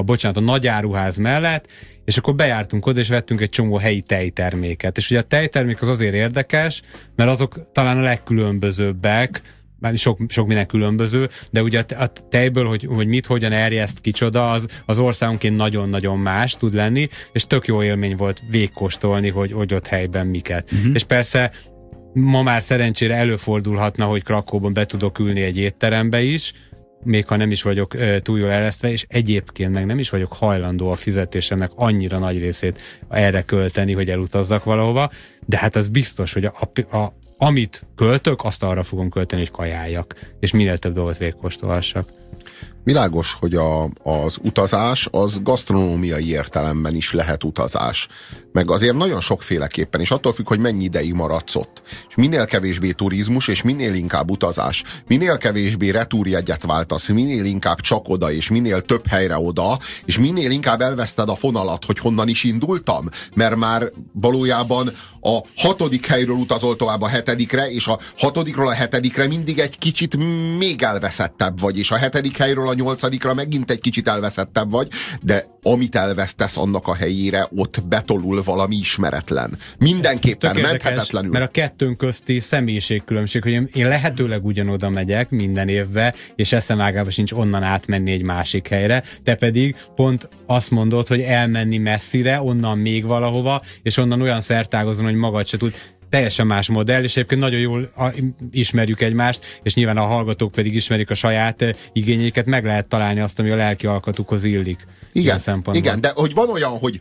a nagyáruház mellett, és akkor bejártunk oda, és vettünk egy csomó helyi tejterméket. És ugye a tejtermék az azért érdekes, mert azok talán a legkülönbözőbbek, már sok minden különböző, de ugye a tejből, hogy mit, hogyan erjeszt kicsoda, az országonként nagyon-nagyon más tud lenni, és tök jó élmény volt végkóstolni, hogy ott helyben miket. És persze ma már szerencsére előfordulhatna, hogy Krakkóban be tudok ülni egy étterembe is, még ha nem is vagyok túl jól eresztve, és egyébként meg nem is vagyok hajlandó a fizetésemnek annyira nagy részét erre költeni, hogy elutazzak valahova, de hát az biztos, hogy amit költök, azt arra fogom költeni, hogy kajáljak, és minél több dolgot végkóstolhassak. Világos, hogy az utazás az gasztronómiai értelemben is lehet utazás. Meg azért nagyon sokféleképpen, és attól függ, hogy mennyi ideig maradsz ott. És minél kevésbé turizmus, és minél inkább utazás, minél kevésbé retúrjegyet váltasz, minél inkább csak oda, és minél több helyre oda, és minél inkább elveszted a fonalat, hogy honnan is indultam, mert már valójában a 6. helyről utazol tovább a 7-re, és a 6-ról a 7-re mindig egy kicsit még elveszettebb vagy, és a 7. helyről a 8-ra megint egy kicsit elveszettebb vagy, de amit elvesztesz annak a helyére, ott betolul valami ismeretlen. Mindenképpen menthetetlenül. Mert a kettőnk közti személyiségkülönbség, hogy én lehetőleg ugyanoda megyek minden évbe, és eszem ágában sincs onnan átmenni egy másik helyre, te pedig pont azt mondod, hogy elmenni messzire, onnan még valahova, és onnan olyan szertágozon, hogy magad se tud. Teljesen más modell, és egyébként nagyon jól ismerjük egymást, és nyilván a hallgatók pedig ismerik a saját igényeiket, meg lehet találni azt, ami a lelki alkatukhoz illik. Igen, de hogy van olyan, hogy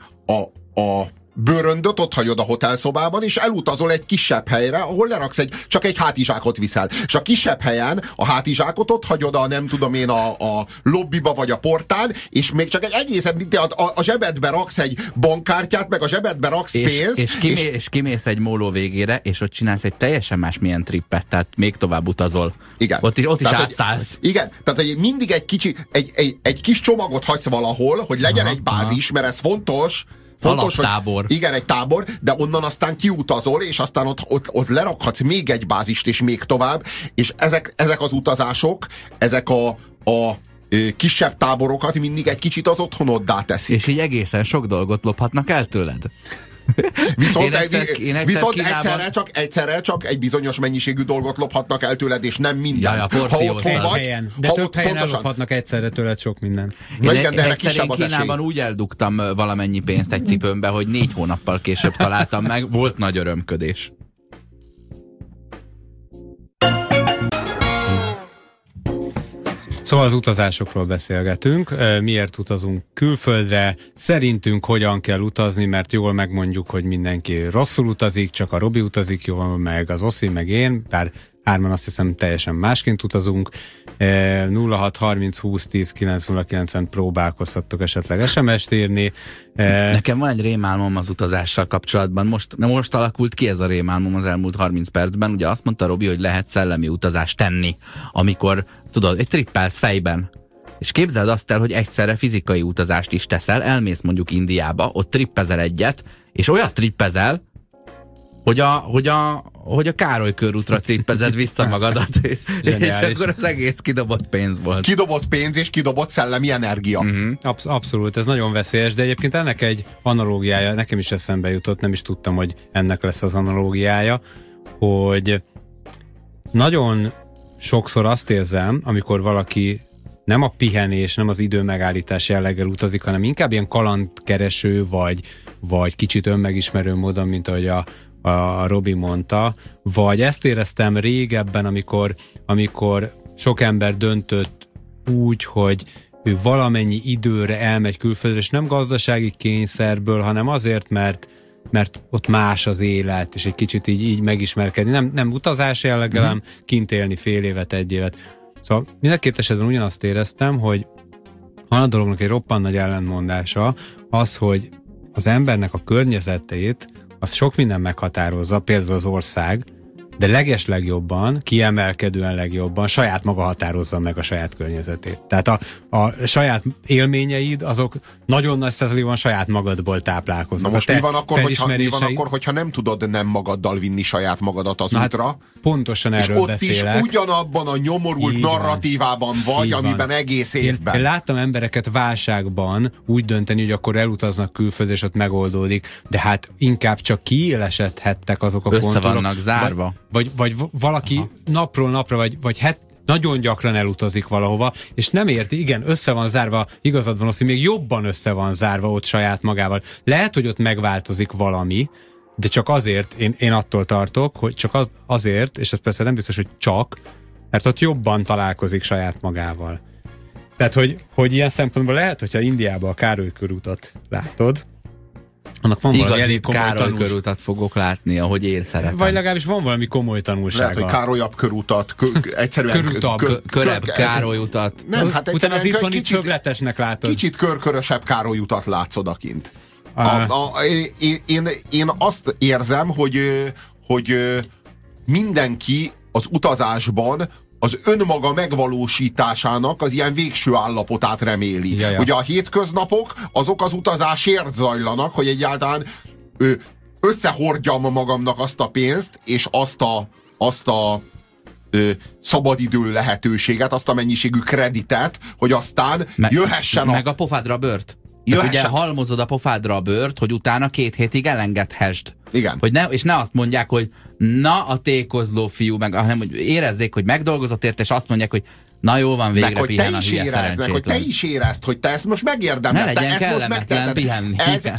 a bőröndöt ott hagyod a hotelszobában, és elutazol egy kisebb helyre, ahol leraksz csak egy hátizsákot viszel. És a kisebb helyen a hátizsákot ott hagyod a lobbiba vagy a portán, és még csak egy egészen, a zsebedbe raksz egy bankkártyát, meg a zsebedbe raksz pénzt. És kimész egy móló végére, és ott csinálsz egy teljesen másmilyen trippet, tehát még tovább utazol. Igen. Ott is átszállsz. Igen, tehát hogy mindig egy kis csomagot hagysz valahol, hogy legyen egy bázis, mert ez fontos, alaptábor. Igen, egy tábor, de onnan aztán kiutazol, és aztán ott lerakhatsz még egy bázist, és még tovább, és ezek az utazások, ezek a kisebb táborokat mindig egy kicsit az otthonoddá teszik. És így egészen sok dolgot lophatnak el tőled. Viszont egyszerre csak egy bizonyos mennyiségű dolgot lophatnak el tőled, és nem minden. Ja, ha otthon vagy, de több helyen ellophatnak egyszerre tőled sok minden. Egyszer én Kínában úgy eldugtam valamennyi pénzt egy cipőmbe, hogy 4 hónappal később találtam meg, volt nagy örömködés. Szóval az utazásokról beszélgetünk, miért utazunk külföldre, szerintünk hogyan kell utazni, mert jól megmondjuk, hogy mindenki rosszul utazik, csak a Robi utazik jól, meg az Oszi, meg én, bár hárman azt hiszem teljesen másként utazunk. 0630 20 10 909-en próbálkozhattok esetleg SMS-t írni. Nekem van egy rémálmom az utazással kapcsolatban. Most alakult ki ez a rémálmom az elmúlt 30 percben. Ugye azt mondta Robi, hogy lehet szellemi utazást tenni, amikor, tudod, egy trippelsz fejben. És képzeld azt el, hogy egyszerre fizikai utazást is teszel, elmész mondjuk Indiába, ott trippezel egyet, és olyat trippezel, hogy a Károly körútra trippezed vissza magadat, és akkor az egész kidobott pénz volt. Kidobott pénz és kidobott szellemi energia. Abszolút, ez nagyon veszélyes, de egyébként ennek egy analógiája, nekem is eszembe jutott, nem is tudtam, hogy ennek lesz az analógiája, hogy nagyon sokszor azt érzem, amikor valaki nem a pihenés, nem az idő megállítás jelleggel utazik, hanem inkább ilyen kalandkereső, vagy kicsit önmegismerő módon, mint ahogy a Robi mondta, vagy ezt éreztem régebben, amikor sok ember döntött úgy, hogy ő valamennyi időre elmegy külföldre, és nem gazdasági kényszerből, hanem azért, mert ott más az élet, és egy kicsit így megismerkedni. Nem utazás jelleggel, hanem kint élni fél évet, egy évet. Szóval mind a két esetben ugyanazt éreztem, hogy van a dolognak egy roppant nagy ellentmondása, az, hogy az embernek a környezetét az sok minden meghatározza, például az ország, de legeslegjobban, kiemelkedően legjobban saját maga határozza meg a saját környezetét. Tehát a saját élményeid, azok nagyon nagy százalékban saját magadból táplálkoznak. Na most mi van akkor, hogyha nem tudod nem magaddal vinni saját magadat az útra? Hát pontosan erről beszélek. És ott is ugyanabban a nyomorult narratívában vagy, amiben egész évben. Én láttam embereket válságban úgy dönteni, hogy akkor elutaznak külföldre, és ott megoldódik, de hát inkább csak kiélesedhettek azok a konturok. Össze vannak zárva. Vagy valaki napról napra, vagy nagyon gyakran elutazik valahova, és nem érti, igen, össze van zárva, igazad van, hogy még jobban össze van zárva ott saját magával. Lehet, hogy ott megváltozik valami, de csak azért, én attól tartok, hogy csak azért, és ez persze nem biztos, hogy csak, mert ott jobban találkozik saját magával. Tehát, hogy ilyen szempontból lehet, hogyha Indiában a Károly körútat látod, annak van valami elég komoly Károly körútat fogok látni, ahogy én szeretem. Vagy legalábbis van valami komoly tanulsága. Lehet, hogy Károlyabb körútat, egyszerűen körebb Károly utat. Nem, hát utána az itthoni szögletesnek látod. Kicsit körkörösebb Károly utat látsz odakint. Én azt érzem, hogy mindenki az utazásban az önmaga megvalósításának az ilyen végső állapotát reméli. Jaja. Ugye a hétköznapok azok az utazásért zajlanak, hogy egyáltalán összehordjam magamnak azt a pénzt, és azt a szabadidő lehetőséget, azt a mennyiségű kreditet, hogy aztán jöhessen meg a pofádra bört. Ugye halmozod a pofádra a bőrt, hogy utána 2 hétig elengedhessd. Igen. Hogy és ne azt mondják, hogy na a tékozló fiú, hanem hogy érezzék, hogy megdolgozott érte, és azt mondják, hogy na jó van, végre pihen a hülye szerencsétlen. Hogy te is érezd, hogy te ezt most megérdemled. Ne legyen kellemetlen pihenni.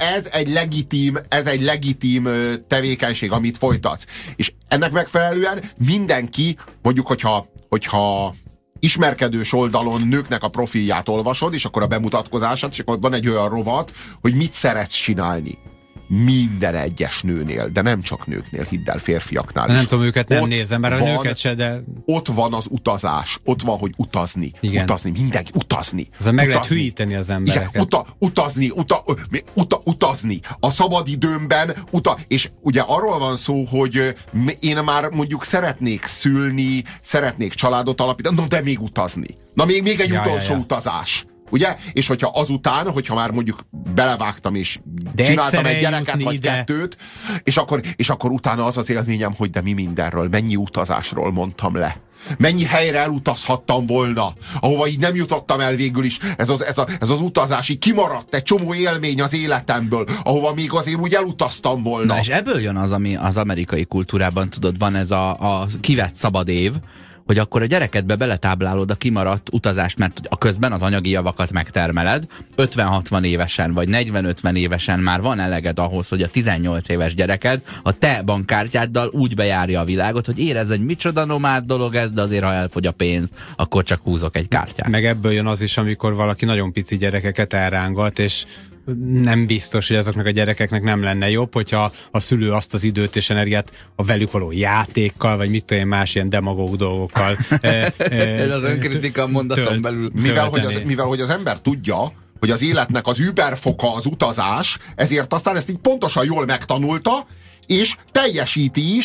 Ez egy legitim tevékenység, amit folytatsz. És ennek megfelelően mindenki, mondjuk, hogyha ismerkedős oldalon nőknek a profilját olvasod, és akkor a bemutatkozását, és akkor van egy olyan rovat, hogy mit szeretsz csinálni. Minden egyes nőnél, de nem csak nőknél, hidd el, férfiaknál is. Nem tudom, őket nem nézem, mert a nőket se, de... Ott van az utazás, ott van, hogy utazni. Igen. Utazni, mindenki utazni. Azon meg lehet hülyíteni az embereket. Igen, utazni. A szabadidőmben, és ugye arról van szó, hogy én már mondjuk szeretnék szülni, szeretnék családot alapítani, de még utazni. Na még egy utolsó utazás. Ugye? És hogyha azután, hogyha már mondjuk belevágtam és csináltam egy gyereket vagy kettőt, és akkor utána az élményem, hogy de mi mindenről, mennyi utazásról mondtam le. Mennyi helyre elutazhattam volna, ahova így nem jutottam el végül is. Ez az utazás így kimaradt egy csomó élmény az életemből, ahova még azért úgy elutaztam volna. Na és ebből jön az, ami az amerikai kultúrában, tudod, van ez a kivett szabad év, hogy akkor a gyerekedbe beletáblálod a kimaradt utazást, mert a közben az anyagi javakat megtermeled, 50-60 évesen vagy 40-50 évesen már van eleged ahhoz, hogy a 18 éves gyereked a te bankkártyáddal úgy bejárja a világot, hogy érezd, hogy micsoda nomád dolog ez, de azért, ha elfogy a pénz, akkor csak húzok egy kártyát. Meg ebből jön az is, amikor valaki nagyon pici gyerekeket elrángat, és nem biztos, hogy azoknak a gyerekeknek nem lenne jobb, hogyha a szülő azt az időt és energiát a velük való játékkal, vagy mit tudom én, más ilyen demagóg dolgokkal ez az önkritika mondaton belül. Mivel hogy az ember tudja, hogy az életnek az überfoka az utazás, ezért aztán ezt így pontosan jól megtanulta, és teljesíti is,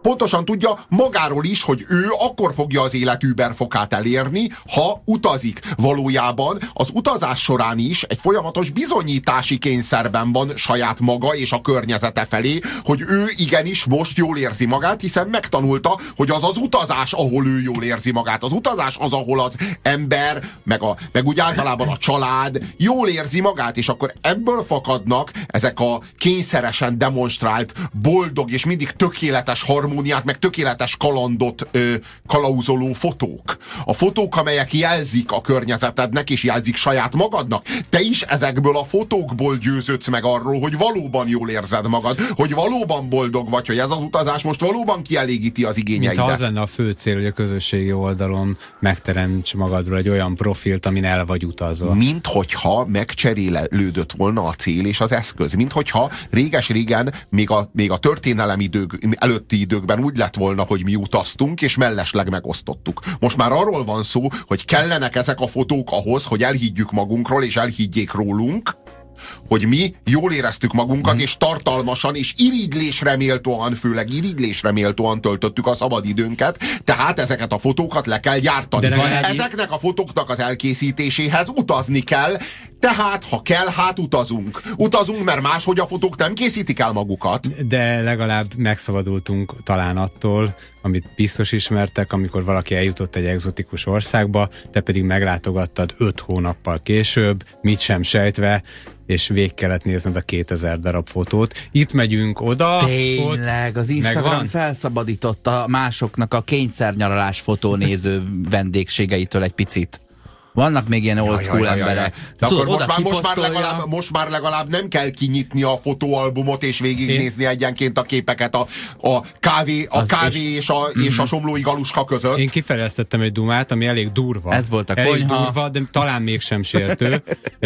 pontosan tudja magáról is, hogy ő akkor fogja az élet überfokát elérni, ha utazik. Valójában az utazás során is egy folyamatos bizonyítási kényszerben van saját maga és a környezete felé, hogy ő igenis most jól érzi magát, hiszen megtanulta, hogy az az utazás, ahol ő jól érzi magát. Az utazás az, ahol az ember, meg úgy általában a család jól érzi magát, és akkor ebből fakadnak ezek a kényszeresen demonstrált boldog és mindig tökéletes harmóniát, meg tökéletes kalandot kalauzoló fotók. A fotók, amelyek jelzik a környezetednek, és jelzik saját magadnak. Te is ezekből a fotókból győződsz meg arról, hogy valóban jól érzed magad, hogy valóban boldog vagy, hogy ez az utazás most valóban kielégíti az igényeidet. Mintha az lenne a fő cél, hogy a közösségi oldalon megteremts magadról egy olyan profilt, amin el vagy utazva. Mint hogyha megcserélődött volna a cél és az eszköz. Mint hogyha réges-régen, még a történelem előtti időkben úgy lett volna, hogy mi utaztunk, és mellesleg megosztottuk. Most már arról van szó, hogy kellenek ezek a fotók ahhoz, hogy elhiggyük magunkról, és elhiggyék rólunk, hogy mi jól éreztük magunkat, és tartalmasan, és irigylésre méltóan, főleg irigylésre méltóan töltöttük a szabadidőnket, tehát ezeket a fotókat le kell gyártani. Ezeknek a fotóknak az elkészítéséhez utazni kell, tehát ha kell, hát utazunk. Utazunk, mert máshogy a fotók nem készítik el magukat. De legalább megszabadultunk talán attól, amit biztos ismertek, amikor valaki eljutott egy egzotikus országba, te pedig meglátogattad 5 hónappal később, mit sem sejtve, és végig kellett nézned a 2000 darab fotót. Itt megyünk oda. Tényleg, az Instagram felszabadította másoknak a kényszernyaralás fotónéző vendégségeitől egy picit. Vannak még ilyen old school emberek. De tudod, akkor most már legalább nem kell kinyitni a fotóalbumot és végignézni egyenként a képeket a kávé és a somlói galuska között. Én kifejlesztettem egy dumát, ami elég durva. Ez volt a konyha. Elég durva, de talán mégsem sértő.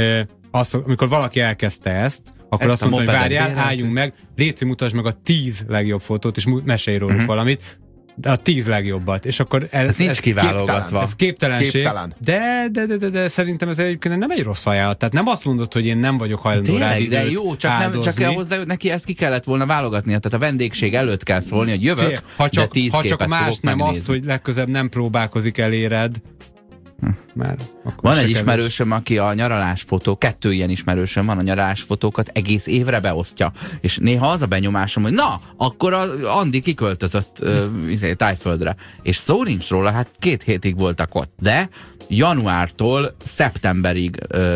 Amikor valaki elkezdte ezt, akkor azt mondta, hogy várjál, álljunk meg, léci, mutasd meg a 10 legjobb fotót, és mesélj róluk valamit. De a 10 legjobbat, és akkor ez nincs kiválogatva. Ez képtelenség. De szerintem ez egyébként nem egy rossz ajánlat. Tehát nem azt mondod, hogy én nem vagyok hajlandó rá időt de jó, csak hozzá neki ezt ki kellett volna válogatnia. Tehát a vendégség előtt kell szólni, hogy jövök, de 10 képet csak más fogok nem megnézni. az, hogy legközebb nem próbálkozik eléred. Van egy ismerősöm, aki a nyaralásfotó, 2 ilyen ismerősöm van, a nyaralásfotókat egész évre beosztja. És néha az a benyomásom, hogy na, akkor Andi kiköltözött Tájföldre. És szó nincs róla, hát 2 hétig voltak ott. De januártól szeptemberig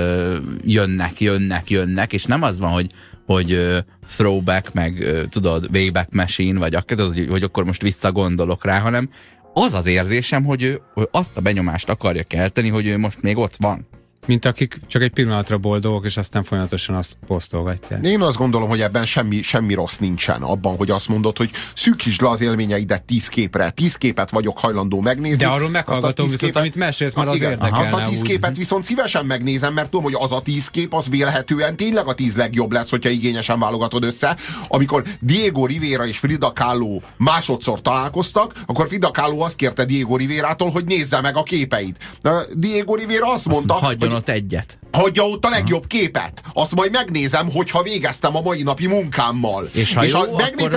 jönnek, és nem az van, hogy throwback, meg tudod, wayback machine, vagy hogy akkor most visszagondolok rá, hanem az az érzésem, hogy ő azt a benyomást akarja kelteni, hogy ő most még ott van. Mint akik csak egy pillanatra boldogok, és aztán folyamatosan azt posztolgatják. Én azt gondolom, hogy ebben semmi rossz nincsen. Abban, hogy azt mondod, hogy szűkítsd le az élményeidet 10 képre. 10 képet vagyok hajlandó megnézni. De arról meghallgatom viszont, amit mesélsz, mert az érdekelne. Azt a 10 képet viszont szívesen megnézem, mert tudom, hogy az a 10 kép, az vélhetően tényleg a 10 legjobb lesz, hogyha igényesen válogatod össze. Amikor Diego Rivera és Frida Kahlo másodszor találkoztak, akkor Frida Kahlo azt kérte Diego Riverától, hogy nézze meg a képeit. Diego Rivera azt mondta, hogy ott egyet. Hagyja ott a legjobb képet. Azt majd megnézem, hogyha végeztem a mai napi munkámmal. És ha jó,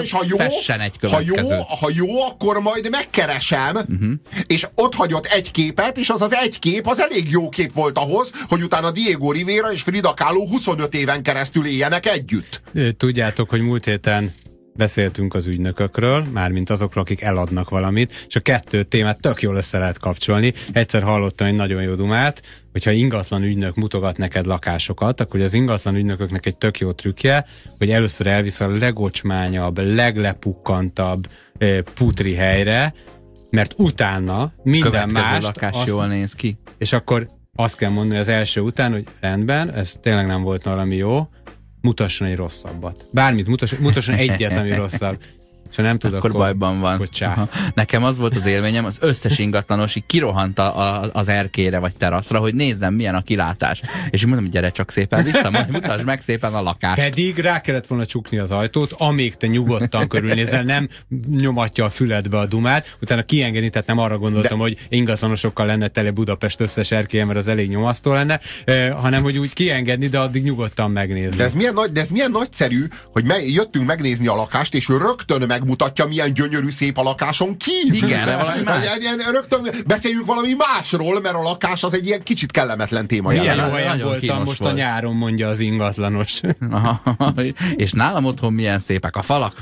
ha jó, akkor majd megkeresem, és ott hagyott egy képet, és az egy kép az elég jó kép volt ahhoz, hogy utána Diego Rivera és Frida Kahlo 25 éven keresztül éljenek együtt. Tudjátok, hogy múlt héten beszéltünk az ügynökökről, mármint azokról, akik eladnak valamit, és a 2 témát tök jól össze lehet kapcsolni. Egyszer hallottam egy nagyon jó dumát, hogyha ingatlan ügynök mutogat neked lakásokat, akkor az ingatlan ügynököknek egy tök jó trükkje, hogy először elvisz a legocsmányabb, leglepukkantabb putri helyre, mert utána minden mást... lakás jól néz ki. És akkor azt kell mondani az első után, hogy rendben, ez tényleg nem volt valami jó, mutasson egy rosszabbat. Bármit, mutasson egyet, ami rosszabb. És ha nem tud, akkor bajban van. Nekem az volt az élményem, az összes ingatlanos így kirohant az erkére vagy teraszra, hogy nézzem, milyen a kilátás. És így mondom, hogy gyere csak szépen vissza, majd mutasd meg szépen a lakást. Pedig rá kellett volna csukni az ajtót, amíg te nyugodtan körülnézel, nem nyomatja a füledbe a dumát, utána kiengedni, tehát nem arra gondoltam, hogy ingatlanosokkal lenne tele Budapest összes erkélye, mert az elég nyomasztó lenne, hanem hogy úgy kiengedni, de addig nyugodtan megnézni. De ez milyen nagyszerű, hogy jöttünk megnézni a lakást, és ő rögtön megmutatja, milyen gyönyörű szép a lakáson kívül. Igen, valami más. Rögtön beszéljünk valami másról, mert a lakás az egy ilyen kicsit kellemetlen téma. Milyen Igen, jó helyen nagyon voltam kínos most volt. a nyáron, mondja az ingatlanos. Aha. És nálam otthon milyen szépek a falak.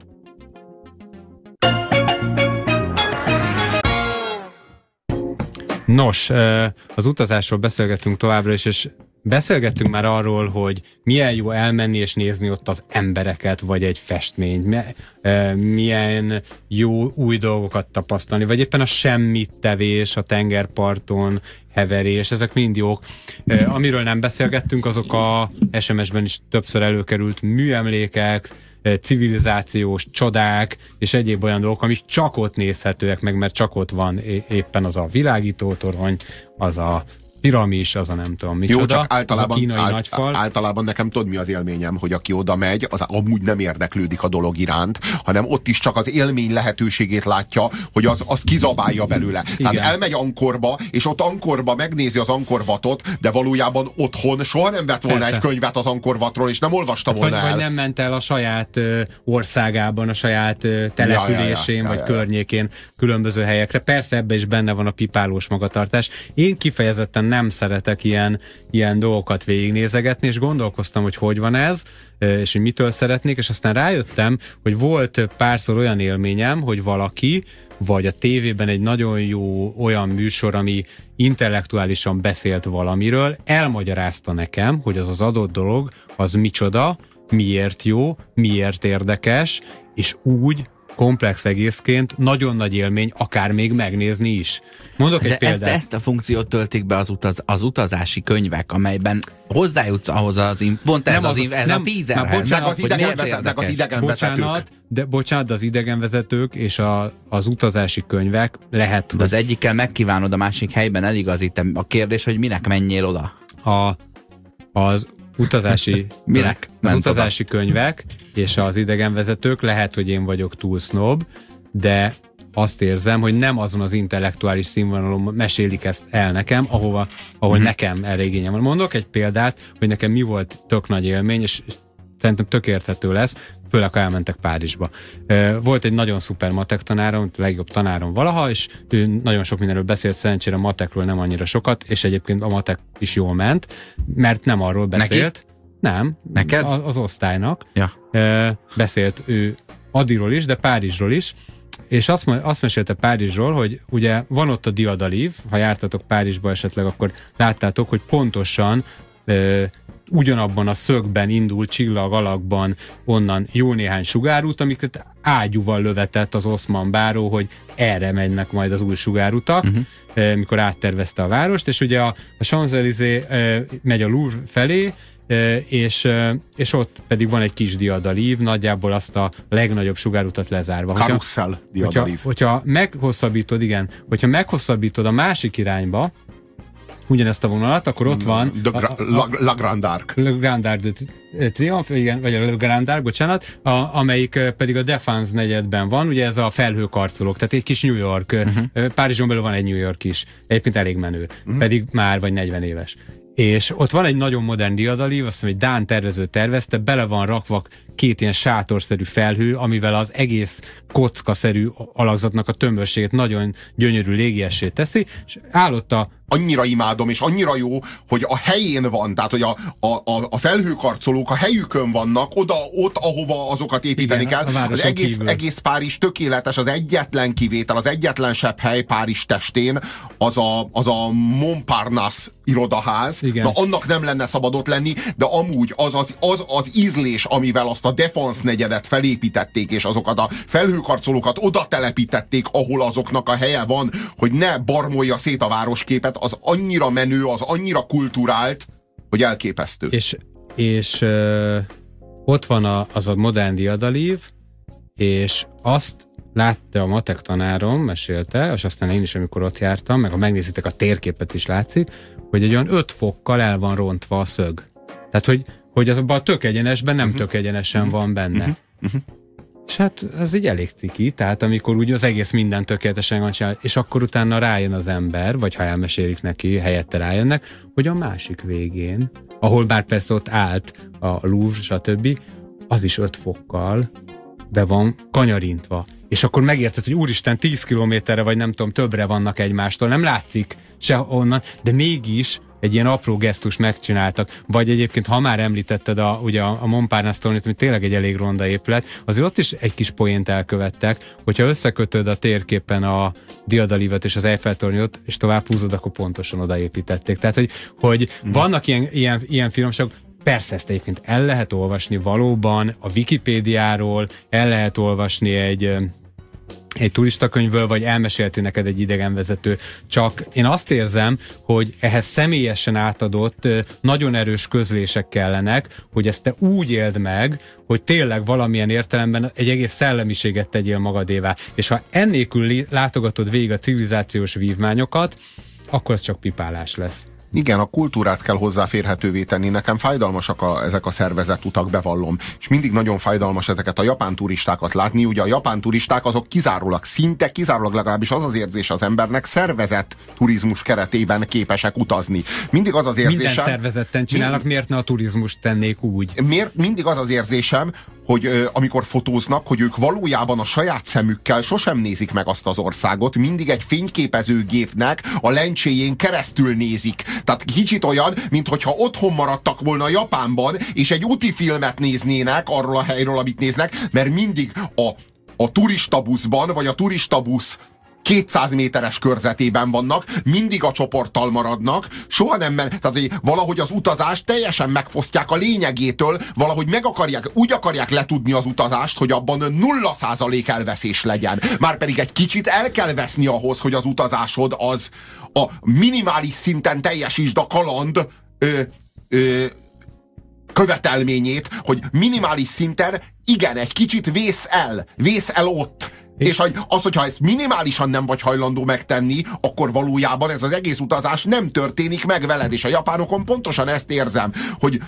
Nos, az utazásról beszélgettünk továbbra is, és beszélgettünk már arról, hogy milyen jó elmenni és nézni ott az embereket, vagy egy festményt, milyen jó új dolgokat tapasztalni, vagy éppen a semmit tevés, a tengerparton heverés, ezek mind jók. Amiről nem beszélgettünk, azok a SMS-ben is többször előkerült műemlékek, civilizációs csodák, és egyéb olyan dolgok, amik csak ott nézhetőek meg, mert csak ott van éppen az a világítótorony, az a piramis, az a nem tudom micsoda. Jó, csak általában, az a kínai nagyfal. Általában nekem tudod mi az élményem, hogy aki oda megy, az amúgy nem érdeklődik a dolog iránt, hanem ott is csak az élmény lehetőségét látja, hogy az kizabálja belőle. Igen. Tehát elmegy Angkorba, és ott Angkorba megnézi az Angkorvatot, de valójában otthon soha nem vett volna egy könyvet az Angkorvatról, és nem olvasta volna el. Vagy nem ment el a saját országában, a saját településén, vagy környékén különböző helyekre. Persze ebbe is benne van a pipálós magatartás. Én kifejezetten nem szeretek ilyen dolgokat végignézegetni, és gondolkoztam, hogy van ez, és hogy mitől szeretnék, és aztán rájöttem, hogy volt párszor olyan élményem, hogy valaki, vagy a tévében egy nagyon jó olyan műsor, ami intellektuálisan beszélt valamiről, elmagyarázta nekem, hogy az adott dolog, az micsoda, miért jó, miért érdekes, és úgy komplex egészként nagyon nagy élmény, akár még megnézni is. Mondok egy példát. Ezt a funkciót töltik be az utazási könyvek, amelyben hozzájutsz ahhoz az pont ez a tízerhez. Meg az idegenvezetők. Bocsánat, de az idegenvezetők és az utazási könyvek lehet... De az egyikkel megkívánod, a másik helyben eligazít. A kérdés, hogy minek menjél oda? Az utazási könyvek és az idegenvezetők, lehet, hogy én vagyok túl sznob, de azt érzem, hogy nem azon az intellektuális színvonalon mesélik ezt el nekem, ahol nekem erre igényem van. Mondok egy példát, hogy nekem mi volt tök nagy élmény, és szerintem tök érthető lesz, főleg, ha elmentek Párizsba. Volt egy nagyon szuper matek tanárom, a legjobb tanárom valaha, és ő nagyon sok mindenről beszélt, szerencsére a matekről nem annyira sokat, és egyébként a matek is jól ment, mert nem arról beszélt. Neki? Nem. Neked? Az osztálynak. Ja. Beszélt ő Adiról is, de Párizsról is, és azt mesélte Párizsról, hogy ugye van ott a diadalív, ha jártatok Párizsba esetleg, akkor láttátok, hogy pontosan ugyanabban a szögben indul csillag alakban onnan jó néhány sugárút, amiket ágyúval lövetett az oszman báró, hogy erre mennek majd az új sugárutak, mikor áttervezte a várost, és ugye a Champs-Élysées megy a Louvre felé, és ott pedig van egy kis diadalív, nagyjából azt a legnagyobb sugárutat lezárva. Karussell diadalív. Hogyha meghosszabbítod a másik irányba, ugyanezt a vonalat, akkor ott van La Grand Arc. Le Grand Arc de Triomphe, igen, vagy a Le Grand Arc, bocsánat, amelyik pedig a Défense negyedben van, ugye ez a felhőkarcolók, tehát egy kis New York. Párizson belül van egy New York is, egyébként elég menő, pedig már vagy 40 éves. És ott van egy nagyon modern diadalív, azt hiszem, egy dán tervező tervezte, bele van rakva két ilyen sátorszerű felhő, amivel az egész kockaszerű alakzatnak a tömörségét nagyon gyönyörű légiessé teszi, és állott annyira imádom, és annyira jó, hogy a helyén van, tehát hogy a felhőkarcolók a helyükön vannak, ott, ahova azokat építeni kell. Az egész Párizs tökéletes, az egyetlen kivétel, az egyetlen sebb hely Párizs testén, az a Montparnasse irodaház. Na, annak nem lenne szabad ott lenni, de amúgy az ízlés, amivel azt a Défense negyedet felépítették, és azokat a felhőkarcolókat oda telepítették, ahol azoknak a helye van, hogy ne barmolja szét a városképet, az annyira menő, az annyira kulturált, hogy elképesztő. És ott van az a modern diadalív, és azt látta a matek tanárom, mesélte, és aztán én is, amikor ott jártam, meg ha megnézitek a térképet is látszik, hogy egy olyan 5 fokkal el van rontva a szög. Tehát, hogy az abban a tök egyenesben nem tök egyenesen van benne. És hát ez így elég ciki, tehát amikor úgy az egész minden tökéletesen van csinálva, és akkor utána rájön az ember, vagy ha elmesélik neki, helyette rájönnek, hogy a másik végén, ahol bár persze ott állt a Louvre, stb., az is 5 fokkal be van kanyarintva. És akkor megérted, hogy úristen, 10 kilométerre, vagy nem tudom, többre vannak egymástól, nem látszik se onnan, de mégis egy ilyen apró gesztus megcsináltak. Vagy egyébként, ha már említetted ugye a Montparnasse-t, ami tényleg egy elég ronda épület, azért ott is egy kis poént elkövettek, hogyha összekötöd a térképen a Diadalivet és az Eiffel-tornyot, és tovább húzod, akkor pontosan odaépítették. Tehát, hogy vannak ilyen finomságok. Persze ezt egyébként el lehet olvasni valóban a Wikipédiáról, el lehet olvasni egy turistakönyvből, vagy elmesélti neked egy idegenvezető. Csak én azt érzem, hogy ehhez személyesen átadott nagyon erős közlések kellenek, hogy ezt te úgy éld meg, hogy tényleg valamilyen értelemben egy egész szellemiséget tegyél magadévá. És ha ennélkül látogatod végig a civilizációs vívmányokat, akkor az csak pipálás lesz. Igen, a kultúrát kell hozzáférhetővé tenni. Nekem fájdalmasak ezek a szervezett utak, bevallom. És mindig nagyon fájdalmas ezeket a japán turistákat látni. Ugye a japán turisták azok szinte kizárólag legalábbis az az érzés az embernek, szervezett turizmus keretében képesek utazni. Mindig az az érzésem... Minden szervezetten csinálnak, miért ne a turizmust tennék úgy? Mindig az az érzésem, hogy amikor fotóznak, hogy ők valójában a saját szemükkel sosem nézik meg azt az országot, mindig egy fényképezőgépnek a lencséjén keresztül nézik. Tehát kicsit olyan, minthogyha otthon maradtak volna Japánban, és egy úti filmet néznének arról a helyről, amit néznek, mert mindig a turistabuszban, vagy a turistabusz 200 méteres körzetében vannak, mindig a csoporttal maradnak, soha nem tehát hogy valahogy az utazást teljesen megfosztják a lényegétől, valahogy úgy akarják letudni az utazást, hogy abban 0% elveszés legyen. Márpedig egy kicsit el kell veszni ahhoz, hogy az utazásod az a minimális szinten teljesítsd a kaland követelményét, hogy minimális szinten igen, egy kicsit vész el ott. És hogyha ezt minimálisan nem vagy hajlandó megtenni, akkor valójában ez az egész utazás nem történik meg veled. És a japánokon pontosan ezt érzem, hogy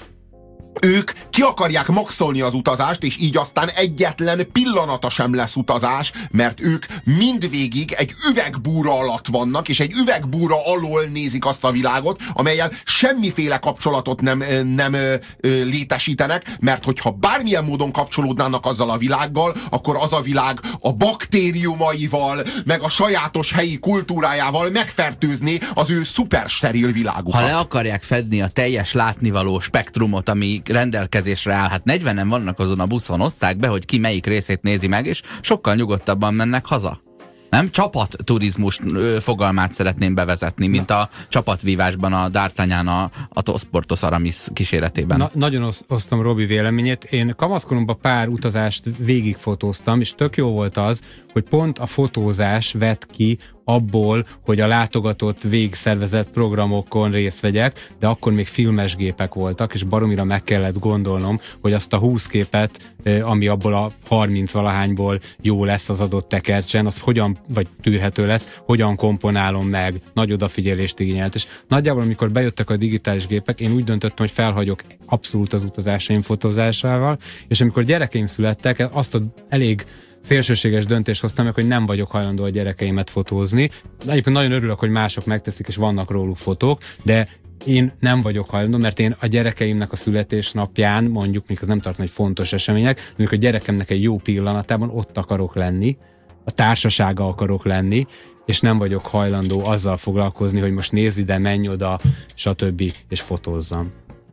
ők ki akarják maxolni az utazást, és így aztán egyetlen pillanata sem lesz utazás, mert ők mindvégig egy üvegbúra alatt vannak, és egy üvegbúra alól nézik azt a világot, amellyel semmiféle kapcsolatot nem létesítenek, mert hogyha bármilyen módon kapcsolódnának azzal a világgal, akkor az a világ a baktériumaival, meg a sajátos helyi kultúrájával megfertőzné az ő szupersteril világukat. Ha le akarják fedni a teljes látnivaló spektrumot, ami rendelkezésre áll, hát 40-en vannak azon a buszon, osszák be, hogy ki melyik részét nézi meg, és sokkal nyugodtabban mennek haza. Nem csapatturizmus fogalmát szeretném bevezetni, mint a csapatvívásban a D'Artagnan a Dos Portos Aramis kíséretében. Nagyon osztom Robi véleményét. Én kamaszkoromban pár utazást végigfotóztam, és tök jó volt az, hogy pont a fotózás vett ki abból, hogy a látogatott végszervezett programokon részt vegyek, de akkor még filmes gépek voltak, és baromira meg kellett gondolnom, hogy azt a 20 képet, ami abból a 30 valahányból jó lesz az adott tekercsen, az hogyan, vagy tűrhető lesz, hogyan komponálom meg, nagy odafigyelést igényelt. És nagyjából, amikor bejöttek a digitális gépek, én úgy döntöttem, hogy felhagyok abszolút az utazásaim fotózásával, és amikor gyerekeim születtek, azt a elég szélsőséges döntést hoztam meg, hogy nem vagyok hajlandó a gyerekeimet fotózni. Egyébként nagyon örülök, hogy mások megteszik, és vannak róluk fotók, de én nem vagyok hajlandó, mert én a gyerekeimnek a születésnapján, mondjuk, mikor nem tartom egy fontos események, mondjuk a gyerekemnek egy jó pillanatában ott akarok lenni, a társasága akarok lenni, és nem vagyok hajlandó azzal foglalkozni, hogy most nézz ide, menj oda, stb. És fotózzam.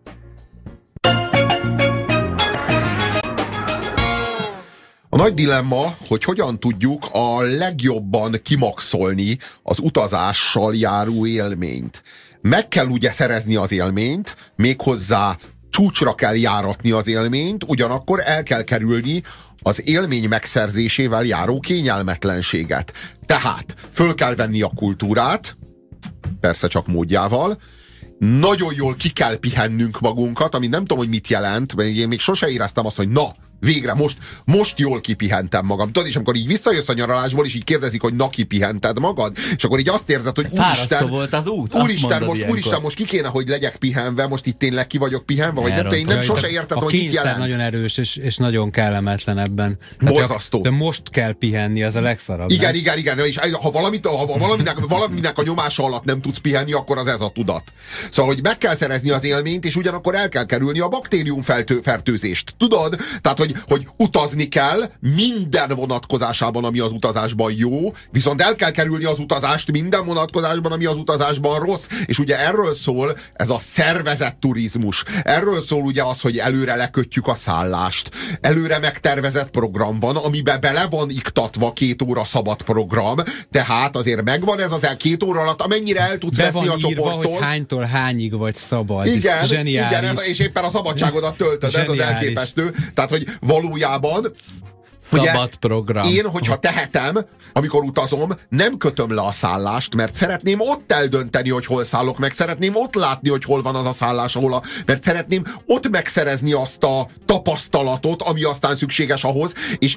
A nagy dilemma, hogy hogyan tudjuk a legjobban kimaxolni az utazással járó élményt. Meg kell ugye szerezni az élményt, méghozzá csúcsra kell járatni az élményt, ugyanakkor el kell kerülni az élmény megszerzésével járó kényelmetlenséget. Tehát föl kell venni a kultúrát, persze csak módjával, nagyon jól ki kell pihennünk magunkat, ami nem tudom, hogy mit jelent, mert én még sose éreztem azt, hogy na, végre, most jól kipihentem magam. Tudod, és amikor így visszajössz a nyaralásból, és így kérdezik, hogy na, kipihented magad, és akkor így azt érzed, hogy úristen, volt az út, úristen, most ki kéne, hogy legyek pihenve, most itt tényleg ki vagyok pihenve, vagy nem, én nem sose értettem, hogy mit jelent. A kényszer nagyon erős, és nagyon kellemetlen ebben. Borzasztó. De most kell pihenni, az a legszarabb. Igen, és ha valaminek a nyomása alatt nem tudsz pihenni, akkor az ez a tudat. Szóval, hogy meg kell szerezni az élményt, és ugyanakkor el kell kerülni a baktériumfertőzést. Tudod? Tehát, hogy utazni kell minden vonatkozásában, ami az utazásban jó, viszont el kell kerülni az utazást minden vonatkozásban, ami az utazásban rossz. És ugye erről szól ez a szervezett turizmus. Erről szól ugye az, hogy előre lekötjük a szállást. Előre megtervezett program van, amiben bele van iktatva 2 óra szabad program, tehát azért megvan ez az 2 óra alatt, amennyire el tudsz veszni a csoporttól. Hogy hánytól hányig vagy szabad. Igen, zseniális. igen, és éppen a szabadságodat töltöd, ez az elképesztő. Tehát, hogy valójában szabad program. Én, hogyha tehetem, amikor utazom, nem kötöm le a szállást, mert szeretném ott eldönteni, hogy hol szállok meg, szeretném ott látni, hogy hol van az a szállás, mert szeretném ott megszerezni azt a tapasztalatot, ami aztán szükséges ahhoz,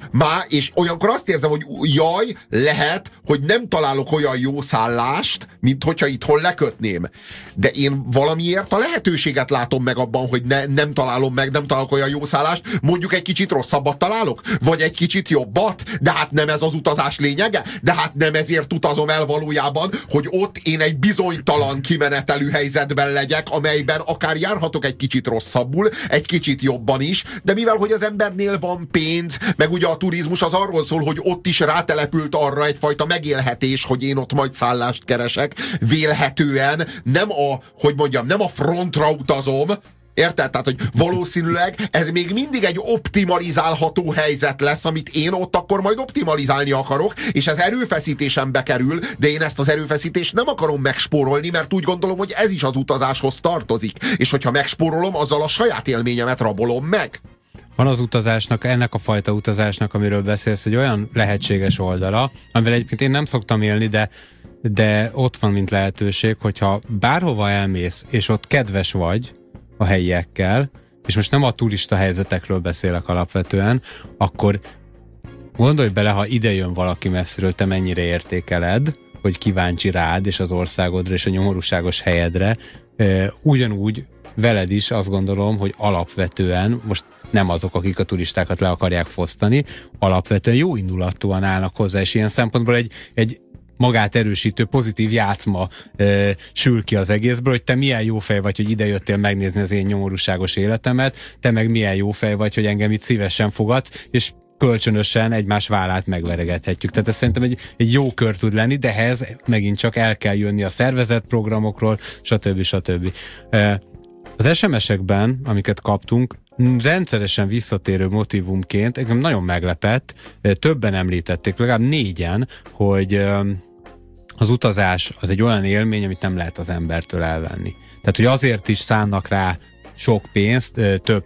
és olyankor azt érzem, hogy jaj, lehet, hogy nem találok olyan jó szállást, mint hogyha itthon lekötném. De én valamiért a lehetőséget látom meg abban, hogy nem találok olyan jó szállást, mondjuk egy kicsit rosszabbat találok, vagy egy kicsit jobbat, de hát nem ez az utazás lényege, de hát nem ezért utazom el valójában, hogy ott én egy bizonytalan kimenetelű helyzetben legyek, amelyben akár járhatok egy kicsit rosszabbul, egy kicsit jobban is, de mivel hogy az embernél van pénz, meg ugye a turizmus az arról szól, hogy ott is rátelepült arra egyfajta megélhetés, hogy én ott majd szállást keresek, vélhetően nem a frontra utazom. Érted? Tehát, hogy valószínűleg ez még mindig egy optimalizálható helyzet lesz, amit én ott akkor majd optimalizálni akarok, és ez erőfeszítésembe kerül, de én ezt az erőfeszítést nem akarom megspórolni, mert úgy gondolom, hogy ez is az utazáshoz tartozik. És hogyha megspórolom, azzal a saját élményemet rabolom meg. Van az utazásnak, ennek a fajta utazásnak, amiről beszélsz, egy olyan lehetséges oldala, amivel egyébként én nem szoktam élni, de ott van, mint lehetőség, hogyha bárhova elmész, és ott kedves vagy a helyiekkel, és most nem a turista helyzetekről beszélek alapvetően, akkor gondolj bele, ha ide jön valaki messziről, te mennyire értékeled, hogy kíváncsi rád, és az országodra, és a nyomorúságos helyedre, ugyanúgy veled is azt gondolom, hogy alapvetően, most nem azok, akik a turistákat le akarják fosztani, alapvetően jó indulatúan állnak hozzá, és ilyen szempontból egy magát erősítő pozitív játszma sül ki az egészből, hogy te milyen jó fej vagy, hogy ide jöttél megnézni az én nyomorúságos életemet, te meg milyen jó fej vagy, hogy engem itt szívesen fogadsz, és kölcsönösen egymás vállát megveregethetjük. Tehát ez szerintem egy jó kör tud lenni, de ehhez megint csak el kell jönni a szervezett programokról, stb. Az SMS-ekben, amiket kaptunk, rendszeresen visszatérő motívumként engem nagyon meglepett, többen említették, legalább 4-en, hogy az utazás az egy olyan élmény, amit nem lehet az embertől elvenni. Tehát, hogy azért is szánnak rá sok pénzt,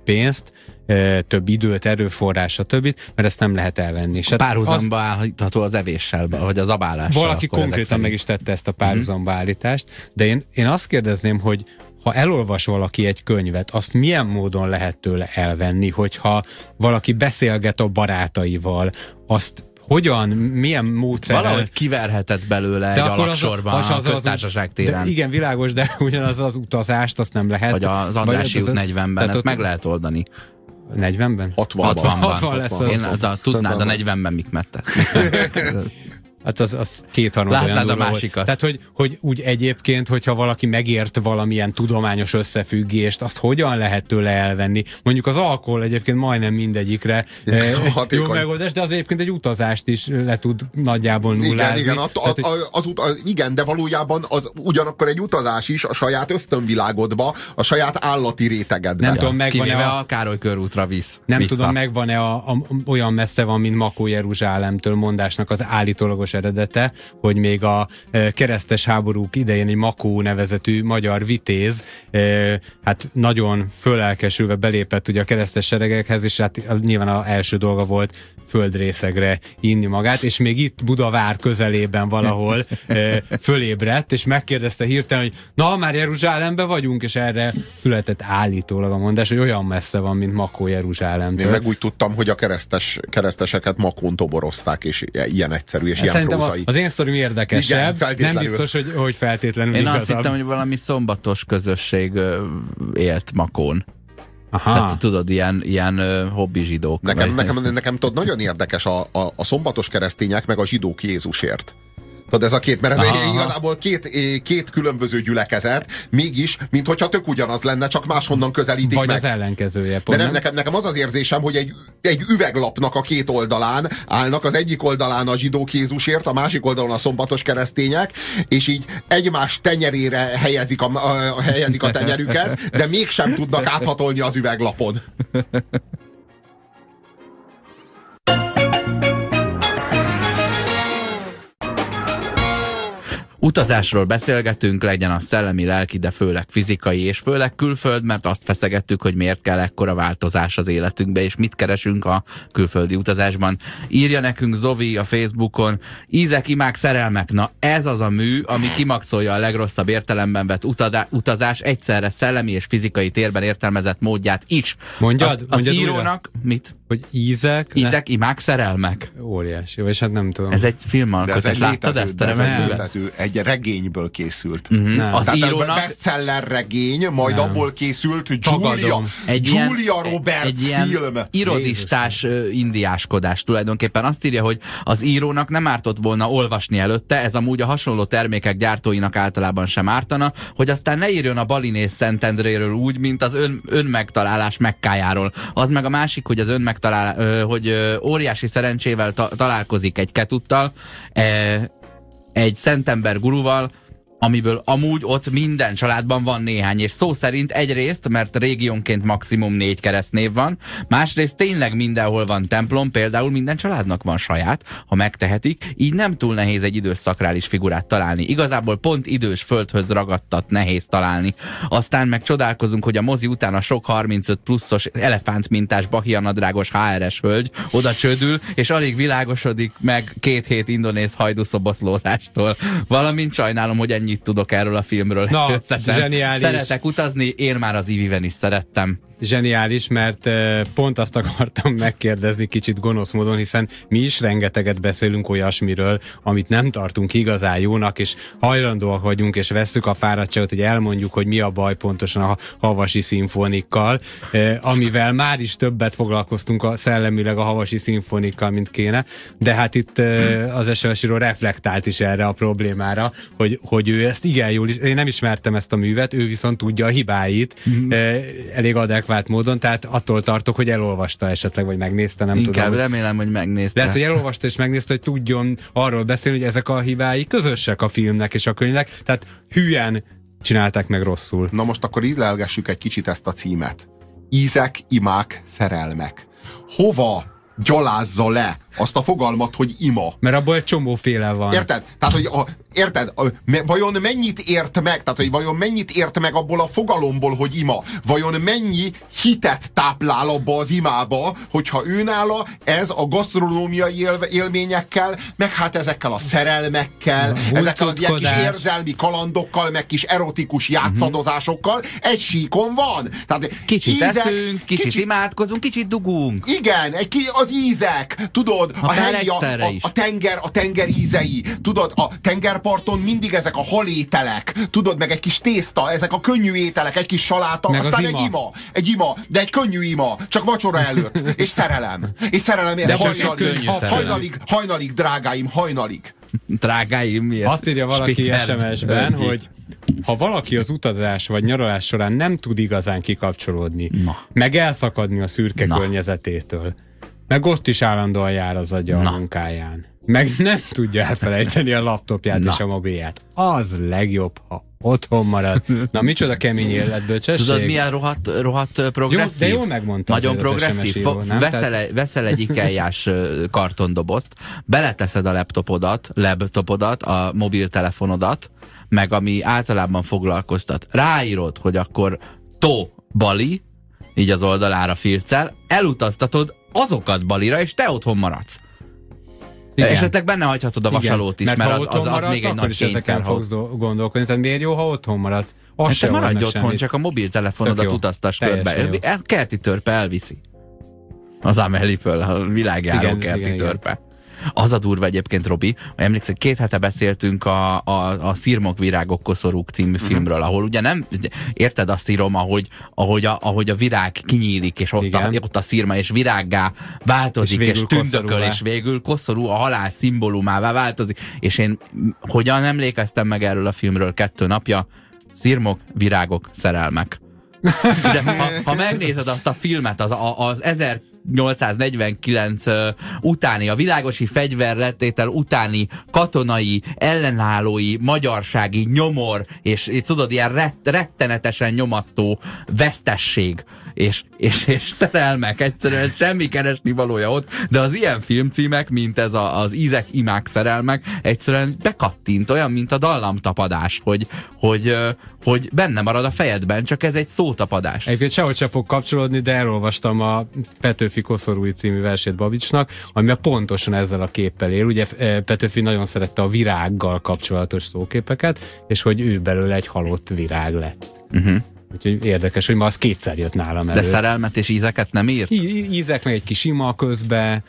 több időt, erőforrás, stb., mert ezt nem lehet elvenni. Párhuzamba állítható az evéssel, vagy az abálással. Valaki konkrétan meg is tette ezt a párhuzamba állítást, de én azt kérdezném, hogy ha elolvas valaki egy könyvet, azt milyen módon lehet tőle elvenni, hogyha valaki beszélget a barátaival, azt hogyan, milyen módszerrel... Valahogy kiverhetett belőle egy alaksorban a köztársaság téren. Igen, világos, de ugyanaz az utazást, azt nem lehet. Vagy az Andrássy út 40-ben, ezt meg lehet oldani. 40-ben? 60 lesz. Tudnád, a 40-ben mit mettek. Hát az kétharmad olyan látnád a másikat. Tehát, hogy úgy egyébként, hogyha valaki megért valamilyen tudományos összefüggést, azt hogyan lehet tőle elvenni? Mondjuk az alkohol egyébként majdnem mindegyikre jó megoldás, de az egyébként egy utazást is le tud nagyjából nullázni. Igen, de valójában az ugyanakkor egy utazás is a saját ösztönvilágodba, a saját állati rétegedbe. Nem tudom, kivéve a Károly körútra visz. Nem tudom, megvan-e olyan messze van, mint Makó Jeruzsálemtől mondásnak az állítólagos eredete, hogy még a keresztes háborúk idején egy Makó nevezetű magyar vitéz hát nagyon fölelkesülve belépett ugye a keresztes seregekhez, és hát nyilván az első dolga volt földrészegre inni magát, és még itt Budavár közelében valahol fölébredt, és megkérdezte hirtelen, hogy na, már Jeruzsálemben vagyunk, és erre született állítólag a mondás, hogy olyan messze van, mint Makó Jeruzsálemtől. Én meg úgy tudtam, hogy a kereszteseket Makón toborozták, és ilyen egyszerű, és ilyen prózai. Az én sztorim érdekesebb, igen, nem biztos, hogy feltétlenül Én igazabb. azt hittem, hogy valami szombatos közösség élt Makón. Aha. Tehát tudod, ilyen hobbi zsidók. Nekem tudod, nagyon érdekes a szombatos keresztények meg a zsidók Jézusért. Tudod, ez a két, mert ez igazából két különböző gyülekezet, mégis, minthogyha tök ugyanaz lenne, csak máshonnan közelítik vagy meg. Az ellenkezője. De nekem az az érzésem, hogy egy üveglapnak a két oldalán állnak, az egyik oldalán a zsidók Jézusért, a másik oldalon a szombatos keresztények, és így egymás tenyerére helyezik a tenyerüket, de mégsem tudnak áthatolni az üveglapon. Utazásról beszélgetünk, legyen az szellemi, lelki, de főleg fizikai, és főleg külföld, mert azt feszegettük, hogy miért kell ekkora változás az életünkbe, és mit keresünk a külföldi utazásban. Írja nekünk Zovi a Facebookon, ízek, imák, szerelmek. Na ez az a mű, ami kimaxolja a legrosszabb értelemben vett utazás egyszerre szellemi és fizikai térben értelmezett módját is. Mondjad írónak, újra? Mit? Hogy ízek, imák, szerelmek. Óriási, és hát nem tudom. Ez egy filmalkotás, láttad ezt? Egy regényből készült. Az írónak bestseller regény, majd abból készült Julia Roberts film. Irodistás indiáskodás tulajdonképpen. Azt írja, hogy az írónak nem ártott volna olvasni előtte, ez amúgy a hasonló termékek gyártóinak általában sem ártana, hogy aztán ne írjon a Balinés Szentendréről úgy, mint az önmegtalálás Mekkájáról. Az meg a másik, hogy az hogy óriási szerencsével találkozik egy ketuttal, egy szentember guruval, amiből amúgy ott minden családban van néhány, és szó szerint egyrészt, mert régiónként maximum 4 keresztnév van, másrészt tényleg mindenhol van templom, például minden családnak van saját, ha megtehetik, így nem túl nehéz egy idős szakrális figurát találni. Igazából pont idős földhöz ragadtat nehéz találni. Aztán meg csodálkozunk, hogy a mozi után a sok 35 pluszos elefántmintás bahianadrágos HRS hölgy oda csődül, és alig világosodik meg 2 hét indonéz hajdúszoboszlózástól. Valamint sajnálom, hogy ennyit tudok erről a filmről. Na, zseniális. Szeretek utazni, én már az Iviven is szerettem. Zseniális, mert pont azt akartam megkérdezni kicsit gonosz módon, hiszen mi is rengeteget beszélünk olyasmiről, amit nem tartunk igazán jónak, és hajlandóak vagyunk, és vesszük a fáradtságot, hogy elmondjuk, hogy mi a baj pontosan a Havasi szimfonikkal, amivel már is többet foglalkoztunk szellemileg a Havasi szimfonikkal, mint kéne, de hát itt az SOS író reflektált is erre a problémára, hogy ő ezt igen jól is, én nem ismertem ezt a művet, ő viszont tudja a hibáit, elég adekvát módon, tehát attól tartok, hogy elolvasta esetleg, vagy megnézte, nem Inkább tudom. remélem, hogy megnézte. Lehet, hogy elolvasta és megnézte, hogy tudjon arról beszélni, hogy ezek a hibái közösek a filmnek és a könyvnek, tehát hülyen csinálták meg rosszul. Na most akkor ízlelgessük egy kicsit ezt a címet. Ízek, imák, szerelmek. Hova gyalázza le azt a fogalmat, hogy ima? Mert abból egy csomóféle van. Érted? Tehát, hogy vajon mennyit ért meg? Tehát, hogy vajon mennyit ért meg abból a fogalomból, hogy ima? Vajon mennyi hitet táplál abba az imába, hogyha őnála ez a gasztronómiai élményekkel, meg hát ezekkel a szerelmekkel, ezekkel az ilyen kis érzelmi kalandokkal, meg kis erotikus játszadozásokkal egy síkon van. Tehát kicsit eszünk, kicsit imádkozunk, kicsit dugunk. Igen, az ízek, tudod, a tenger ízei, tudod, a tengerparton mindig ezek a halételek, tudod, meg egy kis tészta, ezek a könnyű ételek, egy kis saláta, meg aztán egy ima, de egy könnyű ima, csak vacsora előtt, és szerelem, de hajnalig, drágáim, hajnalig. Drágáim, miért? Azt írja valaki SMS-ben, hogy ha valaki az utazás vagy nyaralás során nem tud igazán kikapcsolódni, meg elszakadni a szürke környezetétől, meg ott is állandóan jár az agya a munkáján, meg nem tudja elfelejteni a laptopját és a mobilját, az legjobb, ha otthon marad. Na, micsoda kemény életbölcsesség. Tudod, milyen rohadt progresszív? Jó, de jól megmondtad. Nagyon progresszív. Veszel egy ikeiás kartondobozt, beleteszed a laptopodat, a mobiltelefonodat, meg ami általában foglalkoztat. Ráírod, hogy akkor Bali, így az oldalára filccel, elutaztatod azokat Balira, és te otthon maradsz. Igen. Esetleg benne hagyhatod a vasalót is, mert az még egy nagy kényszer. Fogsz gondolkodni, tehát miért jó, ha otthon maradsz? Te maradj otthon, csak a mobiltelefonodat utaztass körbe. A kerti törpe elviszi. Az Amelipől, a világjáró kerti törpe. Az a durva egyébként, Robi, emlékszel, 2 hete beszéltünk a Szirmok, virágok, koszorúk című filmről, ahol ugye nem, érted a szírom, ahogy a virág kinyílik, és ott a szirma, és virággá változik, és tündököl, és végül koszorú a halál szimbólumává változik. És én hogyan emlékeztem meg erről a filmről 2 napja? Szirmok, virágok, szerelmek. De ha megnézed azt a filmet, az 1849 utáni, a világosi fegyverletétel utáni katonai, ellenállói, magyarsági nyomor, és tudod, ilyen rettenetesen nyomasztó vesztesség, és szerelmek, egyszerűen semmi keresni valója ott, de az ilyen filmcímek, mint ez az ízek, imák, szerelmek, egyszerűen bekattint, olyan, mint a dallamtapadás, hogy benne marad a fejedben, csak ez egy szótapadás. Egyébként sehogy sem fog kapcsolódni, de elolvastam a Petőfi Koszorúi című versét Babicsnak, ami pontosan ezzel a képpel él. Ugye Petőfi nagyon szerette a virággal kapcsolatos szóképeket, és hogy ő belőle egy halott virág lett. Úgyhogy érdekes, hogy ma az 2-szer jött nálam elő. De szerelmet és ízeket nem írt? Ízek, meg egy kis ima közbe.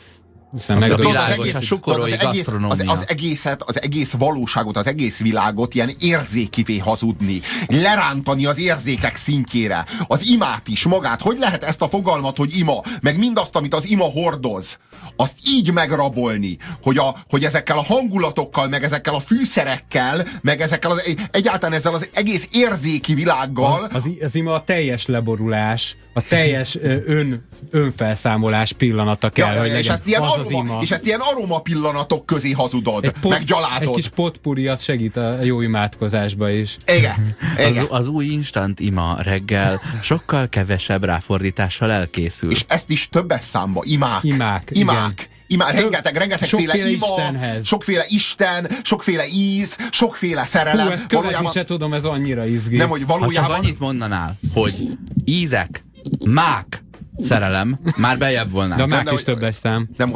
Az egész valóságot, az egész világot ilyen érzékivé hazudni, lerántani az érzékek szintjére, az imát is magát. Hogy lehet ezt a fogalmat, hogy ima, meg mindazt, amit az ima hordoz, azt így megrabolni, hogy ezekkel a hangulatokkal, meg ezekkel a fűszerekkel, meg ezekkel egyáltalán ezzel az egész érzéki világgal. Az ima a teljes leborulás, a teljes önfelszámolás pillanata kell, hogy legyen. És ezt ilyen aroma pillanatok közé hazudod, meg gyalázod. Egy kis potpuri, az segít a jó imádkozásba is. Igen. Az új instant ima reggel sokkal kevesebb ráfordítással elkészül. És ezt is többes számba. Imák. Rengetegféle ima, sokféle isten, sokféle íz, sokféle szerelem. Ezt követni se tudom, ez annyira izgi. Nem, hogy valójában... Ha csak annyit mondanál, hogy ízek, mák, szerelem, már bejebb volna. De a mák is többes szám. Nem,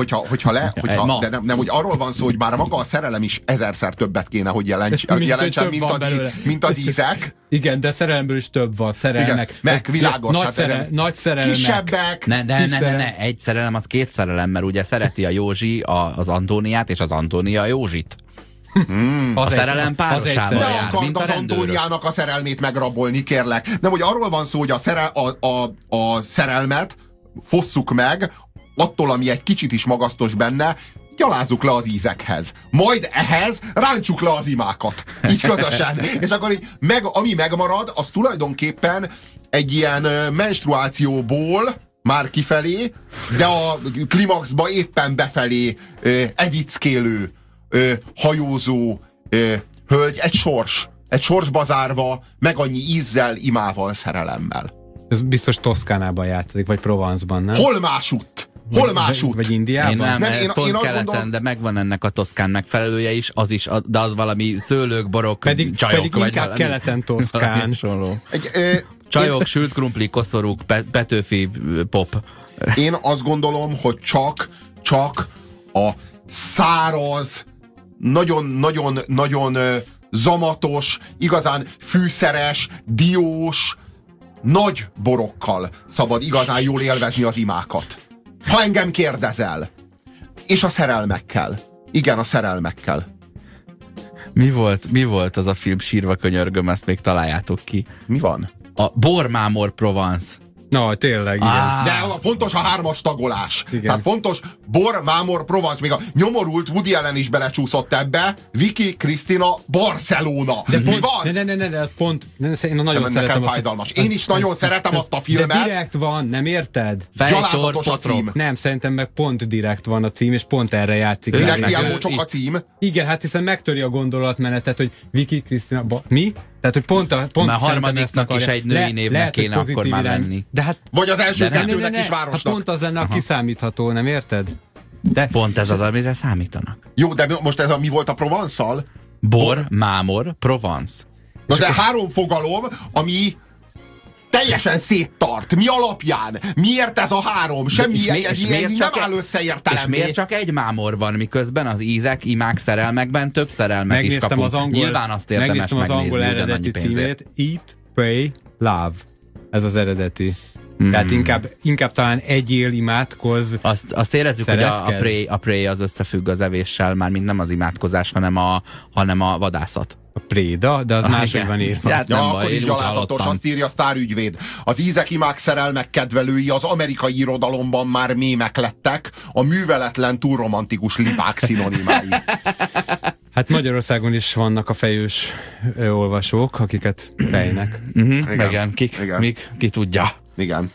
hogy arról van szó, hogy bár maga a szerelem is 1000-szer többet kéne, hogy jelentsen, mint az ízek. Igen, de szerelemből is több van. Szerelmek. Igen, meg világos. Nagy szerelmek. Kisebbek. Ne. Egy szerelem az 2 szerelem, mert ugye szereti a Józsi az Antóniát, és az Antónia a Józsit. A szerelem párosával jár, mint a az Antóniának a szerelmét megrabolni, kérlek. Nem, hogy arról van szó, hogy a szerelmet fosszuk meg, attól, ami egy kicsit is magasztos benne, gyalázzuk le az ízekhez. Majd ehhez rántsuk le az imákat. Így közösen. És akkor ami megmarad, az tulajdonképpen egy ilyen menstruációból már kifelé, de a klimaxba éppen befelé evickélő, hajózó hölgy, egy sorsba zárva, meg annyi ízzel, imával, szerelemmel. Ez biztos Toszkánában játszik, vagy Provence-ban, nem? Hol másutt? Vagy Indiában? Ez pont keleten, gondolom, de megvan ennek a Toszkán megfelelője is, de az valami szőlők, borok, csajok. Pedig inkább keleten Toszkán. Csajok, sült krumpli, koszorúk, Petőfi pop. Én azt gondolom, hogy csak a száraz, nagyon zamatos, igazán fűszeres, diós, nagy borokkal szabad igazán jól élvezni az imákat. Ha engem kérdezel. És a szerelmekkel. Igen, a szerelmekkel. Mi volt az a film, Sírva könyörgöm, ezt még találjátok ki. Mi van? A Bor Mámor Provence. Na, tényleg, igen. De fontos a 3-as tagolás. Igen. Tehát fontos Bor, Mámor, Provence. Még a nyomorult Woody Allen is belecsúszott ebbe. Vicky Cristina, Barcelona. De mi van? Ne, ez pont... Én nagyon nekem fájdalmas. Én is nagyon szeretem azt a filmet. De direkt van, nem érted? Gyalázatos a cím. Nem, szerintem meg pont direkt van a cím, és pont erre játszik. Direkt ilyen mocsok a cím. Igen, hát hiszen megtöri a gondolatmenetet, hogy Vicky Cristina... Mi? Tehát, hogy pont már harmadiknak is egy női névnek kéne akkor már lenni. De hát, vagy az első kettőnek is városnak. Hát pont az lenne a kiszámítható, nem érted? De pont ez az, amire számítanak. Jó, de most ez mi volt a Provence-szal? Bor, Mámor, Provence. Na de 3 fogalom, ami teljesen széttart. Mi alapján? Miért ez a 3? Semmi nem áll össze értelemben. És miért csak egy mámor van, miközben az ízek, imák, szerelmekben több szerelmet is kapunk? Nyilván azt érdemes megnézni az angol eredeti címét. Eat, Pray, Love. Ez az eredeti. Tehát inkább talán egyél, imádkozz. Azt érezzük, hogy a prey az összefügg az evéssel, mármint nem az imádkozás, hanem a vadászat. A préda, de az máshogy van írva. Hát nem baj, akkor is én gyalázatos, azt írja sztárügyvéd. Az ízek, imák, szerelmek kedvelői az amerikai irodalomban már mémek lettek, a műveletlen, túl romantikus lipák szinonimái. Hát Magyarországon is vannak a fejős olvasók, akiket fejnek. Igen, ki tudja. Igen.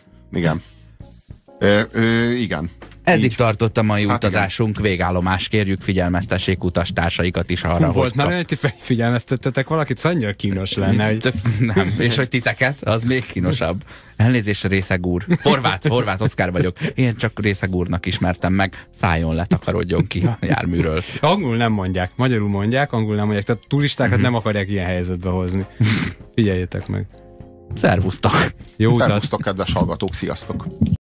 Igen. Eddig tartott a mai utazásunk, végállomás, kérjük figyelmeztessék utastársaikat is arra, volt már olyan, hogy figyelmeztettetek valakit, annyira kínos lenne. Hogy... Nem, és hogy titeket, az még kínosabb. Elnézést, Részeg úr. Horváth Oszkár vagyok. Én csak Részeg úrnak ismertem meg. Szálljon le, takarodjon ki a járműről. Angolul nem mondják, magyarul mondják, angolul nem mondják. Tehát turistákat nem akarják ilyen helyzetbe hozni. Figyeljétek meg. Szervusztok. Jó utat. Szervusztok, kedves hallgatók, sziasztok.